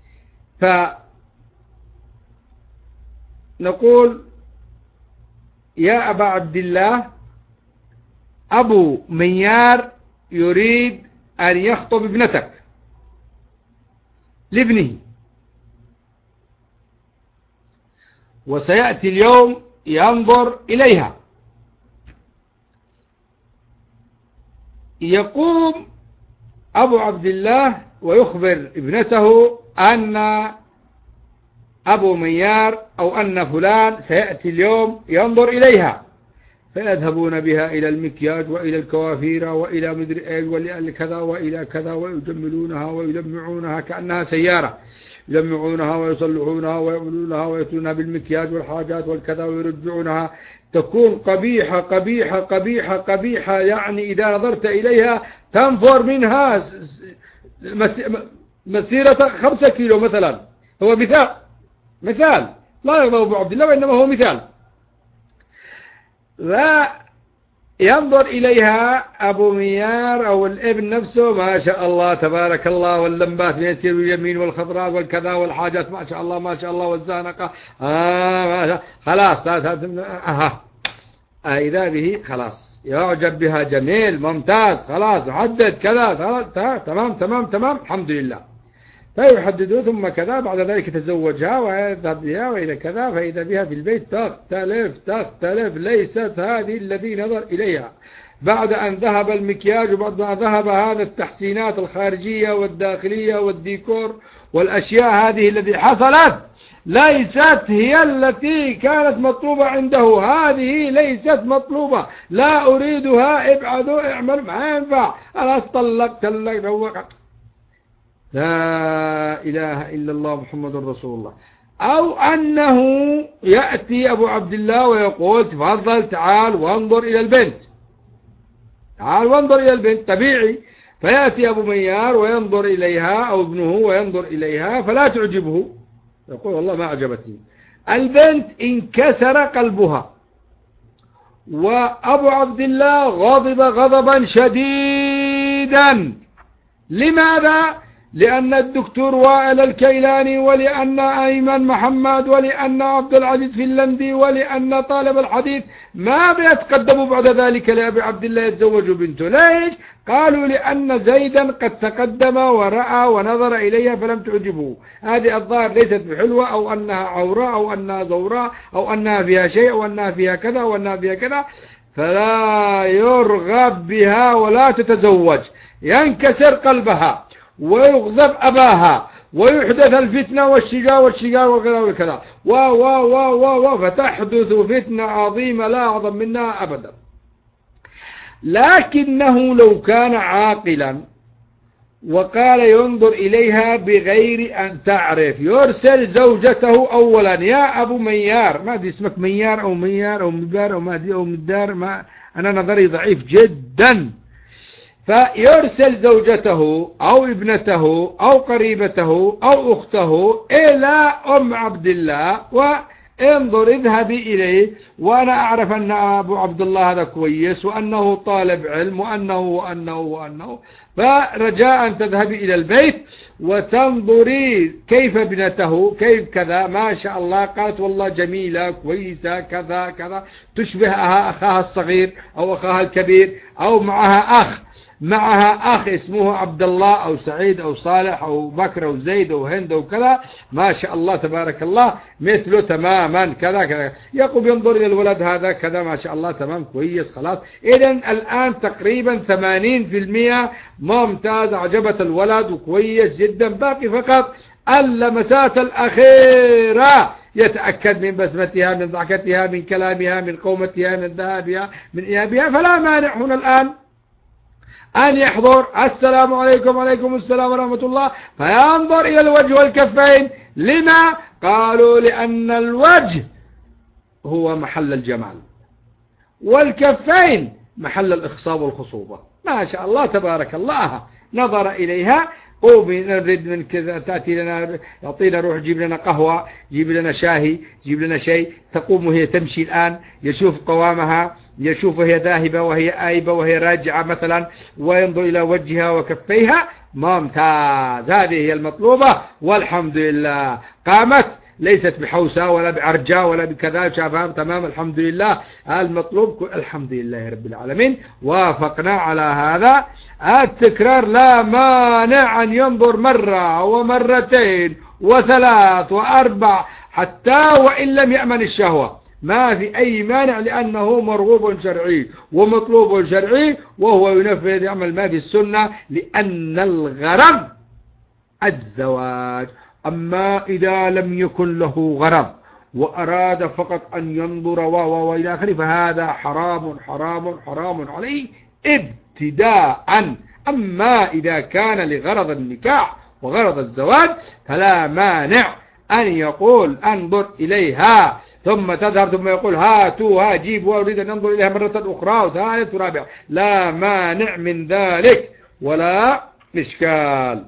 فنقول يا أبا عبد الله أبو ميار يريد أن يخطب ابنتك لابنه، وسيأتي اليوم ينظر إليها. يقوم أبو عبد الله ويخبر ابنته أن أبو ميار أو أن فلان سيأتي اليوم ينظر إليها، فيذهبون بها إلى المكياج وإلى الكوافير وإلى مدري إيش وإلى كذا وإلى كذا، ويجملونها ويلمعونها كأنها سيارة، يلمعونها ويصلحونها ويعملونها ويأتونها بالمكياج والحاجات والكذا ويرجعونها، تكون قبيحة قبيحة قبيحة قبيحة، يعني إذا نظرت إليها تنفر منها مسيرة 5 كيلو مثلا. هو مثال لا يغضب أبو عبد الله، وإنما هو مثال. لا ينظر إليها أبو ميار أو الابن نفسه، ما شاء الله تبارك الله، واللمبات يسير اليمين والخضراء والكذا والحاجات ما شاء الله ما شاء الله والزانقة ما شاء خلاص إذا به خلاص يعجب بها، جميل ممتاز خلاص نحدد كذا تمام الحمد لله، فيحددوا ثم كذا، بعد ذلك يتزوجها ويذهب بها وإلى كذا، فإذا بها في البيت تختلف ليست هذه الذي نظر إليها بعد أن ذهب المكياج وبعد ما ذهب هذا التحسينات الخارجية والداخلية والديكور والأشياء هذه التي حصلت ليست هي التي كانت مطلوبة عنده، هذه ليست مطلوبة، لا أريدها، ابعدوا اعمل، ما ينفع، أنا طلقت لا إله إلا الله محمد رسول الله. أو أنه يأتي أبو عبد الله ويقول تفضل تعال وانظر إلى البنت، تعال وانظر إلى البنت، طبيعي، فيأتي أبو ميار وينظر إليها أو ابنه وينظر إليها فلا تعجبه، يقول والله ما عجبتني البنت، انكسر قلبها، وأبو عبد الله غضب غضبا شديدا. لماذا؟ لأن الدكتور وائل الكيلاني ولأن أيمن محمد ولأن عبد العزيز فنلندي ولأن طالب الحديث ما بيتقدموا بعد ذلك لأبي عبد الله يتزوجوا بنته. ليش؟ قالوا لأن زيدا قد تقدم ورأى ونظر إليها فلم تعجبه، هذه الظاهر ليست بحلوة، أو أنها عوراء أو أنها زوراء أو أنها فيها شيء أو أنها فيها كذا أو أنها فيها كذا، فلا يرغب بها ولا تتزوج، ينكسر قلبها ويغضب أباها ويحدث الفتنة والشجار وكذا وكذا فتحدث فتنة عظيمة لا أعظم منها أبدا. لكنه لو كان عاقلا وقال ينظر إليها بغير أن تعرف، يرسل زوجته أولا: يا أبو ميار، ما أدري اسمك ميار أو ميار أو مبار أو ما أدري أو مدار، ما أنا نظري ضعيف جدا. فيرسل زوجته أو ابنته أو قريبته أو أخته إلى أم عبد الله وانظر اذهبي إليه، وأنا أعرف أن أبو عبد الله هذا كويس وأنه طالب علم وأنه فرجاء أن تذهبي إلى البيت وتنظري كيف ابنته، كيف كذا، ما شاء الله، قالت والله جميلة كويسة كذا كذا، تشبه أخاها الصغير أو أخاها الكبير، أو معها أخ اسمه عبد الله أو سعيد أو صالح أو بكر أو زيد أو هند أو كذا، ما شاء الله تبارك الله مثله تماما كذا كذا، يقوم ينظر إلى الولد هذا كذا ما شاء الله تمام كويس خلاص. إذن الآن تقريبا 80% ممتاز، عجبت الولد وكويس جدا، باقي فقط اللمسات الأخيرة، يتأكد من بسمتها، من ضحكتها، من كلامها، من قومتها، من ذهابها، من إيابها. فلا مانع هنا الآن أن يحضر: السلام عليكم. وعليكم السلام ورحمة الله، فينظر إلى الوجه والكفين. لما؟ قالوا لأن الوجه هو محل الجمال، والكفين محل الإخصاب والخصوبة. ما شاء الله تبارك الله. نظر إليها: قومي نريد من كذا، تأتي لنا، يعطينا روح، جيب لنا قهوة، جيب لنا شاهي، جيب لنا شيء. تقوم وهي تمشي الآن، يشوف قوامها، يشوف وهي ذاهبة وهي آيبة وهي راجعة مثلا، وينظر إلى وجهها وكفيها. ممتاز، هذه هي المطلوبة، والحمد لله. قامت ليست بحوسة ولا بعرجة ولا بكذا، شافها تمام، الحمد لله. المطلوب الحمد لله رب العالمين. وافقنا على هذا. التكرار لا مانع أن ينظر مرة ومرتين وثلاث وأربع، حتى وإن لم يأمن الشهوة، ما في أي مانع، لأنه مرغوب شرعي ومطلوب شرعي، وهو ينفذ يعمل ما في السنة، لأن الغرض الزواج. أما إذا لم يكن له غرض وأراد فقط أن ينظر وإلى آخره، فهذا حرام حرام حرام عليه ابتداء. أما إذا كان لغرض النكاح وغرض الزواج فلا مانع أن يقول: انظر إليها، ثم تذهب، ثم يقول: هاتوها، جيبوا، أريد أن انظر إليها مرة أخرى وثالث ورابع. لا مانع من ذلك ولا إشكال.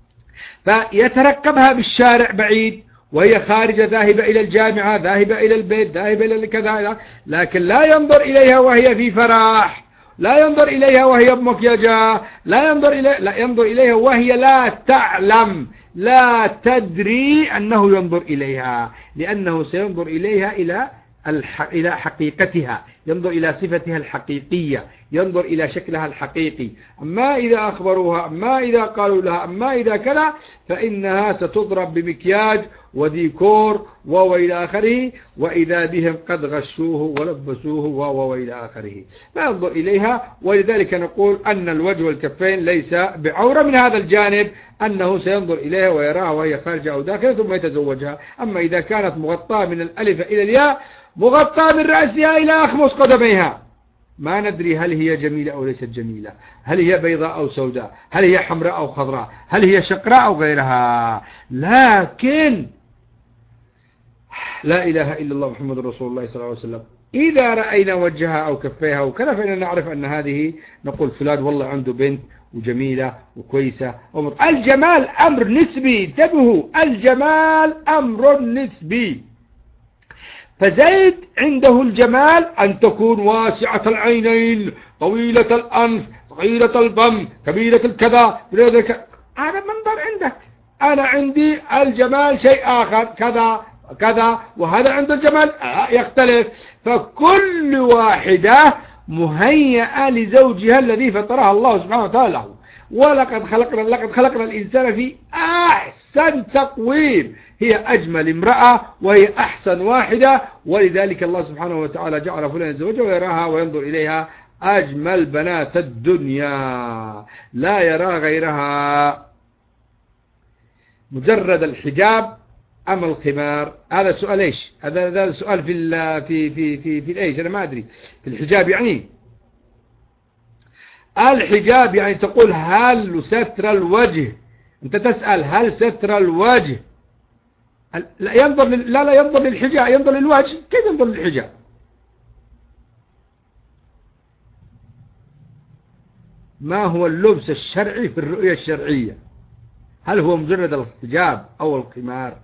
فيترقبها بالشارع بعيد وهي خارجة، ذاهبة إلى الجامعة، ذاهبة إلى البيت، ذاهبة إلى كذا، لكن لا ينظر إليها وهي في فرح، لا ينظر إليها وهي بمكياجة، لا ينظر إليها وهي لا تعلم، لا تدري أنه ينظر إليها، لأنه سينظر إليها إلى حقيقتها، ينظر إلى صفتها الحقيقية، ينظر إلى شكلها الحقيقي. أما إذا أخبروها، أما إذا قالوا لها، أما إذا كذا، فإنها ستضرب بمكياج وديكور وإلى آخره، وإذا بهم قد غشوه ولبسوه وإلى آخره. لا ينظر إليها. ولذلك نقول أن الوجه والكفين ليس بعورة من هذا الجانب، أنه سينظر إليها ويراها وهي خارجة أو داخلة ثم يتزوجها. أما إذا كانت مغطاة من الألف إلى الياء، مغطاة من رأسها إلى أخمص قدميها، ما ندري هل هي جميلة أو ليست جميلة، هل هي بيضاء أو سوداء، هل هي حمراء أو خضراء، هل هي شقراء أو غيرها. لكن لا إله إلا الله محمد رسول الله صلى الله عليه وسلم، إذا رأينا وجهها أو كفيها وكذا، فإننا نعرف أن هذه، نقول فلان والله عنده بنت وجميلة وكويسة. الجمال أمر نسبي، انتبهوا، الجمال أمر نسبي. فزيد عنده الجمال أن تكون واسعة العينين، طويلة الأنف، طويلة الفم، كبيرة الكذا، هذا منظر عندك. أنا عندي الجمال شيء آخر، كذا كذا، وهذا عنده الجمال يختلف. فكل واحدة مهيئة لزوجها الذي فطرها الله سبحانه وتعالى له. ولقد خلقنا الإنسان في أحسن تقويم. هي أجمل امرأة وهي أحسن واحدة، ولذلك الله سبحانه وتعالى جعل فلان يتزوجها ويراها وينظر إليها أجمل بنات الدنيا، لا يرى غيرها. مجرد الحجاب أم الخمار؟ هذا سؤال إيش؟ هذا سؤال في الإيش؟ أنا ما أدري. في الحجاب يعني الحجاب يعني تقول هل ستر الوجه، أنت تسأل هل ستر الوجه لا ينظر لا ينظر للحجاب، ينظر للوجه. كيف ينظر للحجاب؟ ما هو اللبس الشرعي في الرؤية الشرعية؟ هل هو مجرد الحجاب أو الخمار؟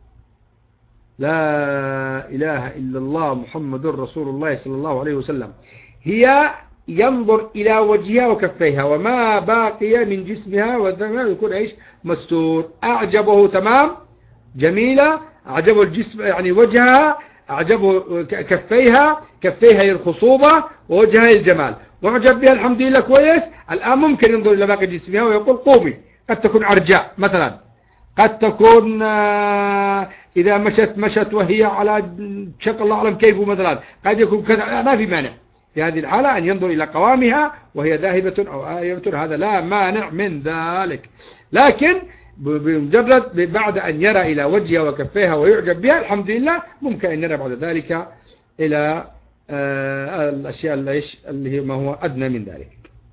لا إله إلا الله محمد رسول الله صلى الله عليه وسلم. هي ينظر إلى وجهها وكفيها وما باقي من جسمها، وما يكون إيش مستور. أعجبه تمام جميلة، أعجبه الجسم يعني وجهها، أعجبه كفيها هي الخصوبة ووجهها هي الجمال، معجب بها الحمد لله كويس. الآن ممكن ينظر إلى باقي جسمها ويقول قومي. قد تكون أرجاء مثلا، قد تكون إذا مشت وهي على شكل الله أعلم كيف مثلا، قد يكون كذا، ما في مانع في هذه الحالة أن ينظر إلى قوامها وهي ذاهبة أو آية، هذا لا مانع من ذلك. لكن بمجرد بعد أن يرى إلى وجهها وكفيها ويعجب بها الحمد لله، ممكن أن يرى بعد ذلك إلى الأشياء اللي هي ما هو أدنى من ذلك.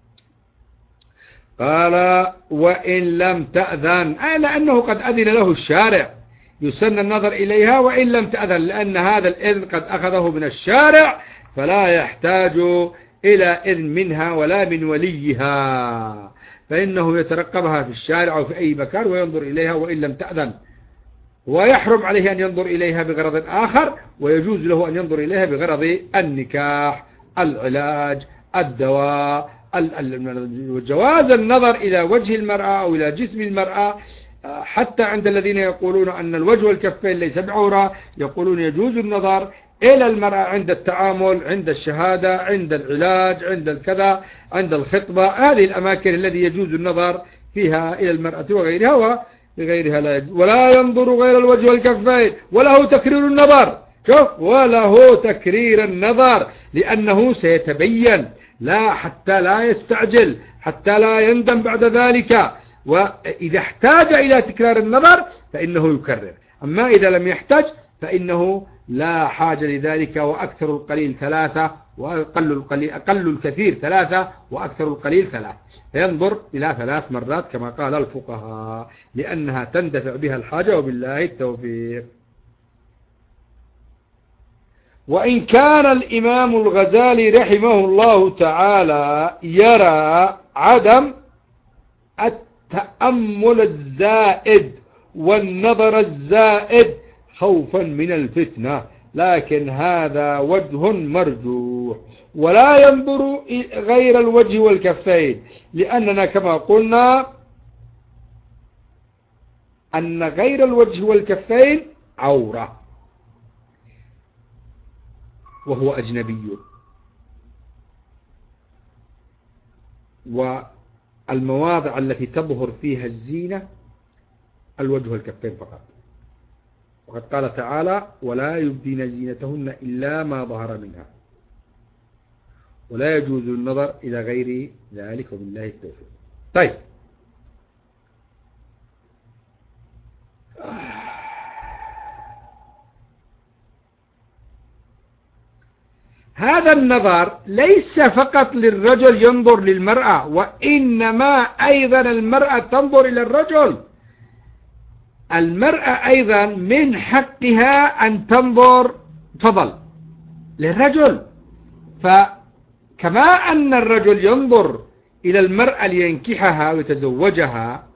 قال وإن لم تأذن، أي لأنه قد أذن له الشارع، يسن النظر إليها وإن لم تأذن، لأن هذا الإذن قد أخذه من الشارع، فلا يحتاج إلى إذن منها ولا من وليها، فإنه يترقبها في الشارع أو في أي مكان وينظر إليها وإن لم تأذن. ويحرم عليه أن ينظر إليها بغرض آخر، ويجوز له أن ينظر إليها بغرض النكاح، العلاج، الدواء. جواز النظر إلى وجه المرأة أو إلى جسم المرأة، حتى عند الذين يقولون أن الوجه والكفين ليس بعورة، يقولون يجوز النظر إلى المرأة عند التعامل، عند الشهادة، عند العلاج، عند الكذا، عند الخطبة. هذه الأماكن التي يجوز النظر فيها إلى المرأة وغيرها، وغيرها لا يجوز. ولا ينظر غير الوجه والكفين، وله تكرير النظر. شوف، وله تكرير النظر، لأنه سيتبين، لا حتى لا يستعجل، حتى لا يندم بعد ذلك. وإذا احتاج إلى تكرار النظر فإنه يكرر، أما إذا لم يحتاج فإنه لا حاجة لذلك. وأكثر القليل 3 أقل الكثير 3 وأكثر القليل 3، فينظر إلى 3 مرات كما قال الفقهاء، لأنها تندفع بها الحاجة، وبالله التوفيق. وإن كان الإمام الغزالي رحمه الله تعالى يرى عدم التأمل الزائد والنظر الزائد خوفا من الفتنة، لكن هذا وجه مرجوح. ولا ينظر غير الوجه والكفين، لأننا كما قلنا أن غير الوجه والكفين عورة وهو أجنبي، والمواضع التي تظهر فيها الزينة الوجه والكفين فقط. وقد قال تعالى ولا يبدين زينتهن إلا ما ظهر منها، ولا يجوز النظر إلى غير ذلك، وبالله التوفيق. طيب، هذا النظر ليس فقط للرجل ينظر للمرأة، وإنما أيضا المرأة تنظر إلى الرجل. المرأة أيضا من حقها أن تنظر للرجل، فكما أن الرجل ينظر إلى المرأة لينكحها ويتزوجها،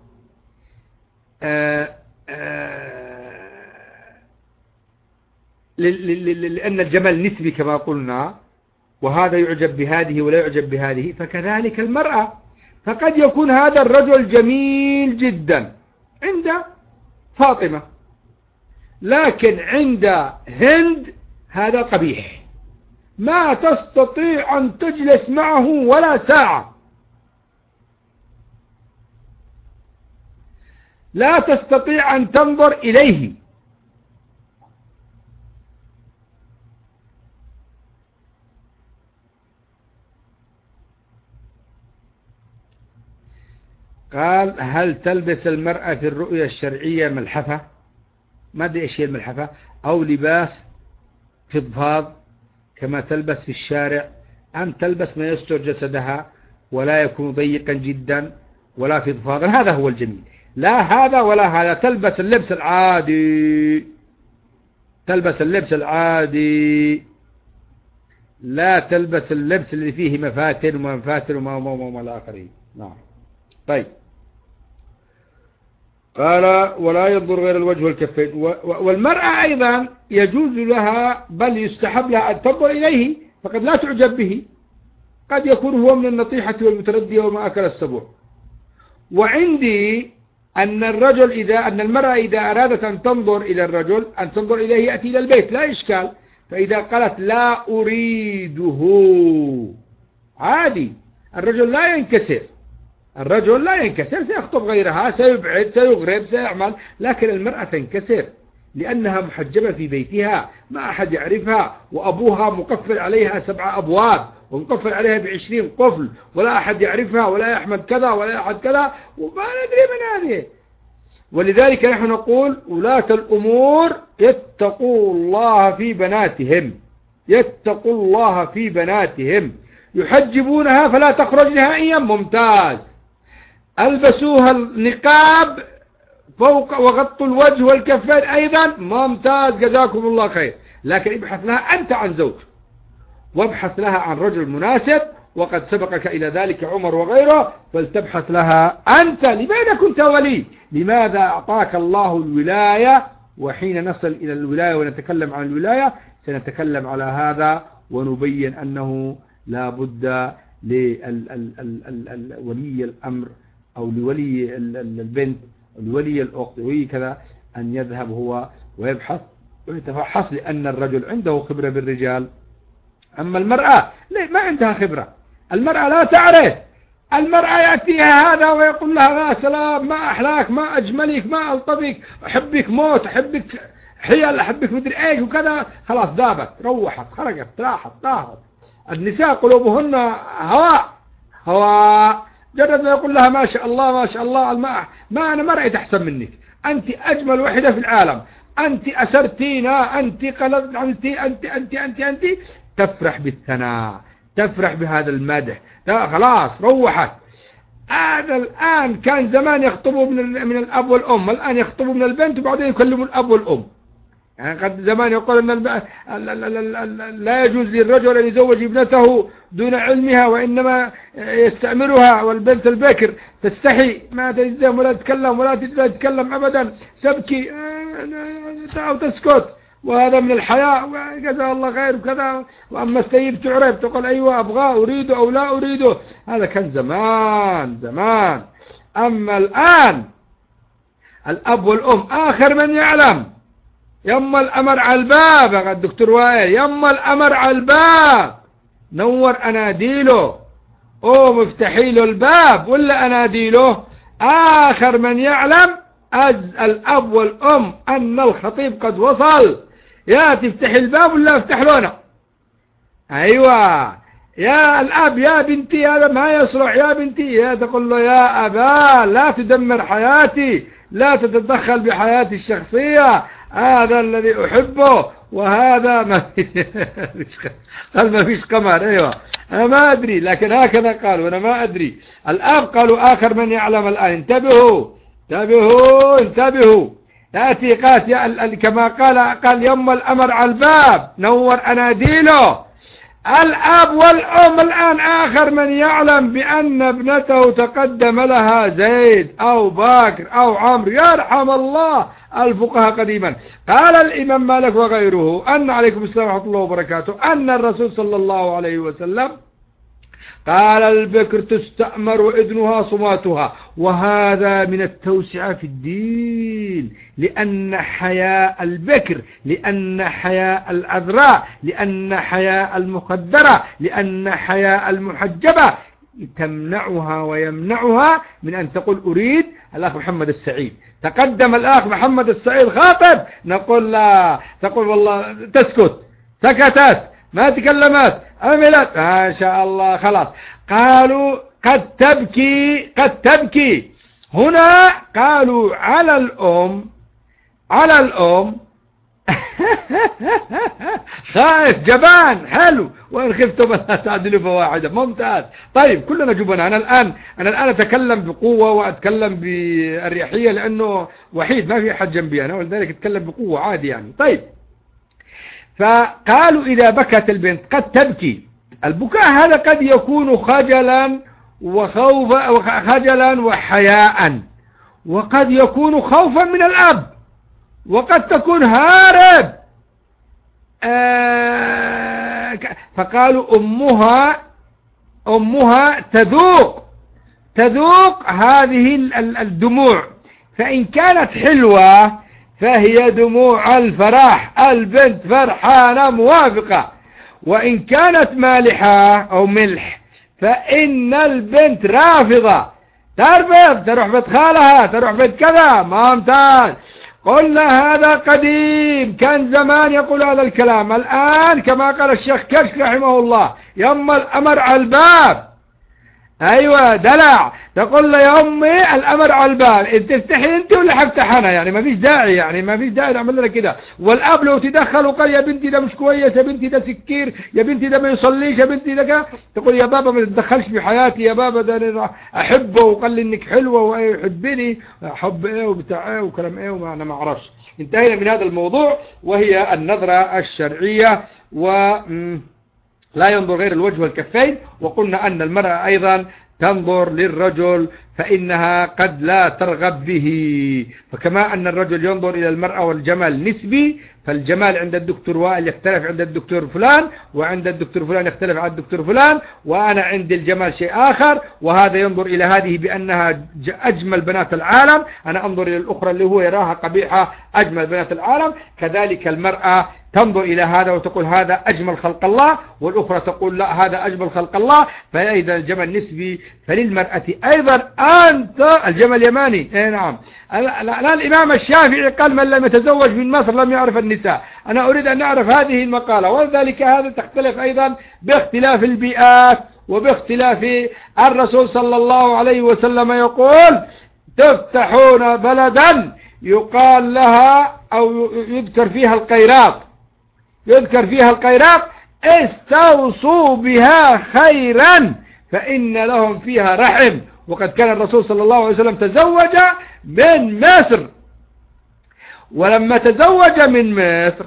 لأن الجمال نسبي كما قلنا، وهذا يعجب بهذه ولا يعجب بهذه، فكذلك المرأة. فقد يكون هذا الرجل جميل جدا عند فاطمة، لكن عند هند هذا قبيح، ما تستطيع أن تجلس معه ولا ساعة، لا تستطيع أن تنظر إليه. قال هل تلبس المرأة في الرؤية الشرعية ملحفة؟ ما أدري إيش هي الملحفة، أو لباس فضفاض كما تلبس في الشارع، أم تلبس ما يستر جسدها ولا يكون ضيقا جدا ولا فضفاضا. هذا هو الجميل، لا هذا ولا هذا. تلبس اللبس العادي، تلبس اللبس العادي، لا تلبس اللبس اللي فيه مفاتن ومفاتن وما الآخرين. نعم. طيب، قال ولا ينظر غير الوجه والكفين. والمرأة أيضا يجوز لها بل يستحب لها أن تنظر إليه، فقد لا تعجب به، قد يكون هو من النطيحة والمتردية وما أكل السبوع. وعندي أن المرأة إذا أرادت أن تنظر إلى الرجل أن تنظر إليه يأتي إلى البيت لا إشكال. فإذا قالت لا أريده عادي، الرجل لا ينكسر، الرجل لا ينكسر، سيخطب غيرها، سيبعد، سيغرب، سيعمل، لكن المرأة تنكسر لأنها محجبة في بيتها، ما أحد يعرفها، وأبوها مقفل عليها 7 أبواب ومقفل عليها ب20 قفل، ولا أحد يعرفها، ولا أحمد كذا ولا أحد كذا، وما ندري من هذه. ولذلك نحن نقول ولاة الأمور يتقوا الله في بناتهم، يتقوا الله في بناتهم، يحجبونها فلا تخرج نهائيا، ممتاز. ألبسوها النقاب فوق وغطوا الوجه والكفين أيضا، ممتاز، جزاكم الله خير. لكن ابحث لها أنت عن زوج، وابحث لها عن رجل مناسب، وقد سبقك إلى ذلك عمر وغيره، فلتبحث لها أنت. لماذا كنت ولي؟ لماذا أعطاك الله الولاية؟ وحين نصل إلى الولاية ونتكلم عن الولاية سنتكلم على هذا ونبين أنه لا بد لولي الأمر أو لولي البنت أو لولي الأخت ولي كذا أن يذهب هو ويبحث ويتفحص، لأن الرجل عنده خبرة بالرجال، أما المرأة ما عندها خبرة. المرأة لا تعرف، المرأة يأتيها هذا ويقول لها ما سلام، ما أحلاك، ما أجملك، ما ألطفك، أحبك موت، أحبك حيل، أحبك مدري إيش وكذا، خلاص ذابت، روحت، خرجت، راحت، طاهت. النساء قلوبهن هواء، هواء، جرد ما يقول لها ما شاء الله ما شاء الله، ما أنا ما رأيت أحسن منك، أنت أجمل وحدة في العالم، أنت أسرتينا، أنت قلبت، أنت تفرح بالثناء، تفرح بهذا المدح، خلاص روحت. هذا الآن كان زمان يخطبوا من الأب والأم، الآن يخطبوا من البنت وبعدين يكلموا الأب والأم. يعني قد زمان يقول أن لا يجوز للرجل أن يزوج ابنته دون علمها، وإنما يستأمرها، والبنت البكر تستحي ما تلزم ولا تتكلم ولا تتكلم أبدا، تبكي أو تسكت، وهذا من الحياء وجزاه الله خير وكذا. وأما الثيب تعرف تقول أيوة أبغاه أريده أو لا أريده، هذا كان زمان. أما الآن الأب والأم آخر من يعلم. يما الأمر على الباب يا الدكتور وائل، يما الأمر على الباب، نور أناديله، مفتحي له الباب ولا أناديله. آخر من يعلم الأب والأم أن الخطيب قد وصل، يا تفتح الباب ولا افتح لنا. أيوة يا الأب، يا بنتي هذا ما يصلح، يا بنتي، يا تقول له يا أبا لا تدمر حياتي، لا تتدخل بحياتي الشخصية، هذا الذي أحبه، وهذا ما قال ما فيش قمر. أيوة أنا ما أدري، لكن هكذا قالوا، أنا ما أدري. الآب قالوا آخر من يعلم الآن. انتبهوا يأتي قات كما قال يما الأمر على الباب، نور أناديله. الأب والأم الآن آخر من يعلم بأن ابنته تقدم لها زيد أو باكر أو عمرو، يرحم الله الفقهاء قديما. قال الإمام مالك وغيره أن عليكم السلام ورحمة الله وبركاته أن الرسول صلى الله عليه وسلم قال البكر تستأمر وإذنها صماتها، وهذا من التوسعة في الدين، لأن حياء البكر، لأن حياء العذراء، لأن حياء المخدرة، لأن حياء المحجبة تمنعها ويمنعها من أن تقول أريد. الأخ محمد السعيد تقدم، الأخ محمد السعيد خاطب، نقول لا، تقول والله تسكت، سكتت ما تكلمت، عملت ما شاء الله خلاص. قالوا قد تبكي هنا. قالوا على الأم خائف جبان، حلو، وإن خفتم لا تعدلوا فواحدة، ممتاز. طيب كلنا جبنا. أنا الآن أتكلم بقوة وأتكلم بالريحية لأنه وحيد ما في أحد جنبي أنا، ولذلك أتكلم بقوة عادي يعني. طيب، فقالوا إذا بكت البنت قد تبكي. البكاء هذا قد يكون خجلا وخوفا، خجلا وحياء، وقد يكون خوفا من الأب، وقد تكون هارب. فقالوا أمها تذوق هذه الدموع، فإن كانت حلوة فهي دموع الفرح، البنت فرحانة موافقة. وإن كانت مالحة أو ملح فإن البنت رافضة، ترفض، تروح بيت خالها، تروح بيت كذا. ممتاز. قلنا هذا قديم، كان زمان يقول هذا الكلام. الآن كما قال الشيخ كشك رحمه الله، يما الأمر على الباب. ايوه دلع، تقول له يا امي الامر على الباب، انت تفتحي انت ولا حفتح انا؟ يعني ما فيش داعي، يعني ما فيش داعي نعمل لنا كده. والاب لو تدخل وقال يا بنتي ده مش كويس، يا بنتي ده سكير، يا بنتي ده ما يصليش، يا بنتي ده كده، تقول يا بابا ما تتدخلش في حياتي، يا بابا ده انا احبه وقال لي انك حلوه ويحبني، حب ايه وبتاع ايه وكلام ايه وما انا ما اعرفش. انتهينا من هذا الموضوع، وهي النظره الشرعيه، و لا ينظر غير الوجه والكفين. وقلنا أن المرأة أيضا تنظر للرجل فإنها قد لا ترغب به، فكما أن الرجل ينظر إلى المرأة والجمال نسبي، فالجمال عند الدكتور وائل يختلف عند الدكتور فلان، وعند الدكتور فلان يختلف عند الدكتور فلان، وأنا عند الجمال شيء آخر. وهذا ينظر إلى هذه بأنها أجمل بنات العالم، أنا أنظر إلى الأخرى اللي هو يراها قبيحة أجمل بنات العالم. كذلك المرأة تنظر إلى هذا وتقول هذا أجمل خلق الله، والأخرى تقول لا هذا أجمل خلق الله، فأيضا الجمال نسبي. فللمرأة أيضا أنت الجمال يماني. اي نعم. لا الإمام الشافعي قال من لم يتزوج من مصر لم يعرف النساء. أنا أريد أن نعرف هذه المقالة، وذلك هذا تختلف أيضا باختلاف البيئات وباختلاف. الرسول صلى الله عليه وسلم يقول تفتحون بلدا يقال لها أو يذكر فيها القيراط، يذكر فيها القيراط، استوصوا بها خيرا فإن لهم فيها رحم. وقد كان الرسول صلى الله عليه وسلم تزوج من مصر، ولما تزوج من مصر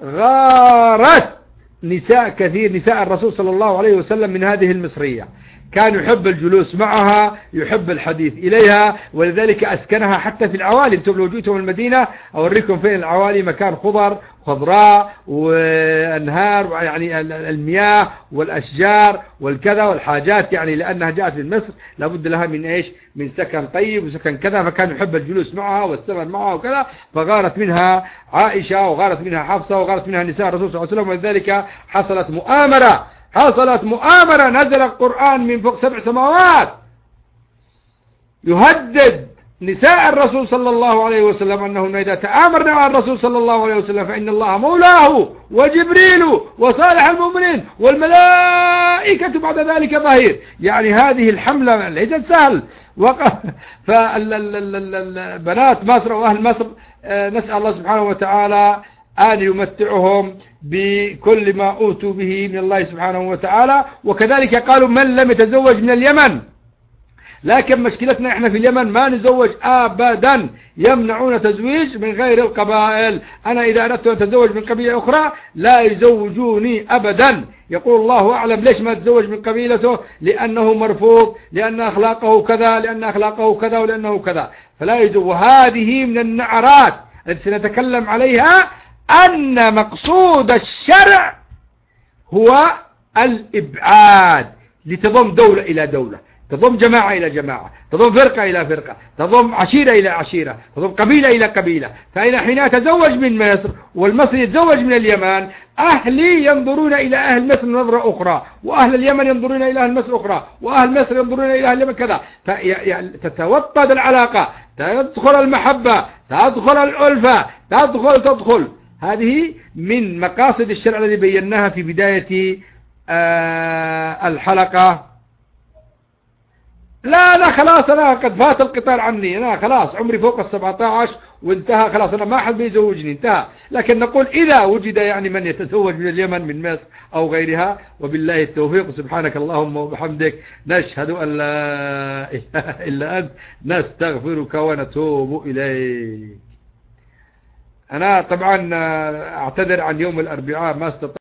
غارت نساء كثير، نساء الرسول صلى الله عليه وسلم من هذه المصرية، كان يحب الجلوس معها، يحب الحديث إليها، ولذلك أسكنها حتى في العوالي. انتم لو جيتم المدينة أوريكم فين العوالي، مكان خضراء وأنهار، يعني المياه والأشجار والكذا والحاجات، يعني لأنها جاءت من مصر لابد لها من إيش؟ من سكن طيب وسكن كذا، فكان يحب الجلوس معها والسمر معها وكذا. فغارت منها عائشة وغارت منها حفصة وغارت منها نساء الرسول صلى الله عليه وسلم، ولذلك حصلت مؤامرة، نزل القرآن من فوق 7 سماوات يهدد نساء الرسول صلى الله عليه وسلم أنهن إذا تآمرن مع الرسول صلى الله عليه وسلم فإن الله مولاه وجبريل وصالح المؤمنين والملائكة بعد ذلك ظهير. يعني هذه الحملة ليست سهل. فبنات مصر وأهل مصر نسأل الله سبحانه وتعالى أن يمتعهم بكل ما أوتوا به من الله سبحانه وتعالى. وكذلك قالوا من لم يتزوج من اليمن، لكن مشكلتنا احنا في اليمن ما نزوج أبدا، يمنعون تزويج من غير القبائل. أنا إذا أردت أن أتزوج من قبيلة أخرى لا يزوجوني أبدا. يقول الله أعلم ليش ما تزوج من قبيلته، لأنه مرفوض، لأن أخلاقه كذا، لأن أخلاقه كذا، ولأنه كذا، فلا يزوج. وهذه من النعرات التي سنتكلم عليها، أن مقصود الشرع هو الإبعاد، لتضم دولة إلى دولة، تضم جماعة إلى جماعة، تضم فرقة إلى فرقة، تضم عشيرة إلى عشيرة، تضم قبيلة إلى قبيلة. فإذا حين أتزوج من مصر والمصري يتزوج من اليمن، أهلي ينظرون إلى أهل مصر نظرة أخرى، وأهل اليمن ينظرون إلى أهل مصر أخرى، وأهل مصر ينظرون إلى أهل اليمن كذا، فتتوطد العلاقة، تدخل المحبة، تدخل الألفة، تدخل. هذه من مقاصد الشرع الذي بيناها في بداية الحلقة. لا خلاص، أنا قد فات القطار عني، أنا خلاص عمري فوق 17 وانتهى خلاص أنا ما حد بيزوجني انتهى. لكن نقول إذا وجد يعني من يتزوج من اليمن من مصر أو غيرها، وبالله التوفيق. سبحانك اللهم وبحمدك، نشهد أن لا إله إلا أنت، نستغفرك ونتوب إليك. أنا طبعا أعتذر عن يوم الأربعاء، ما استطعت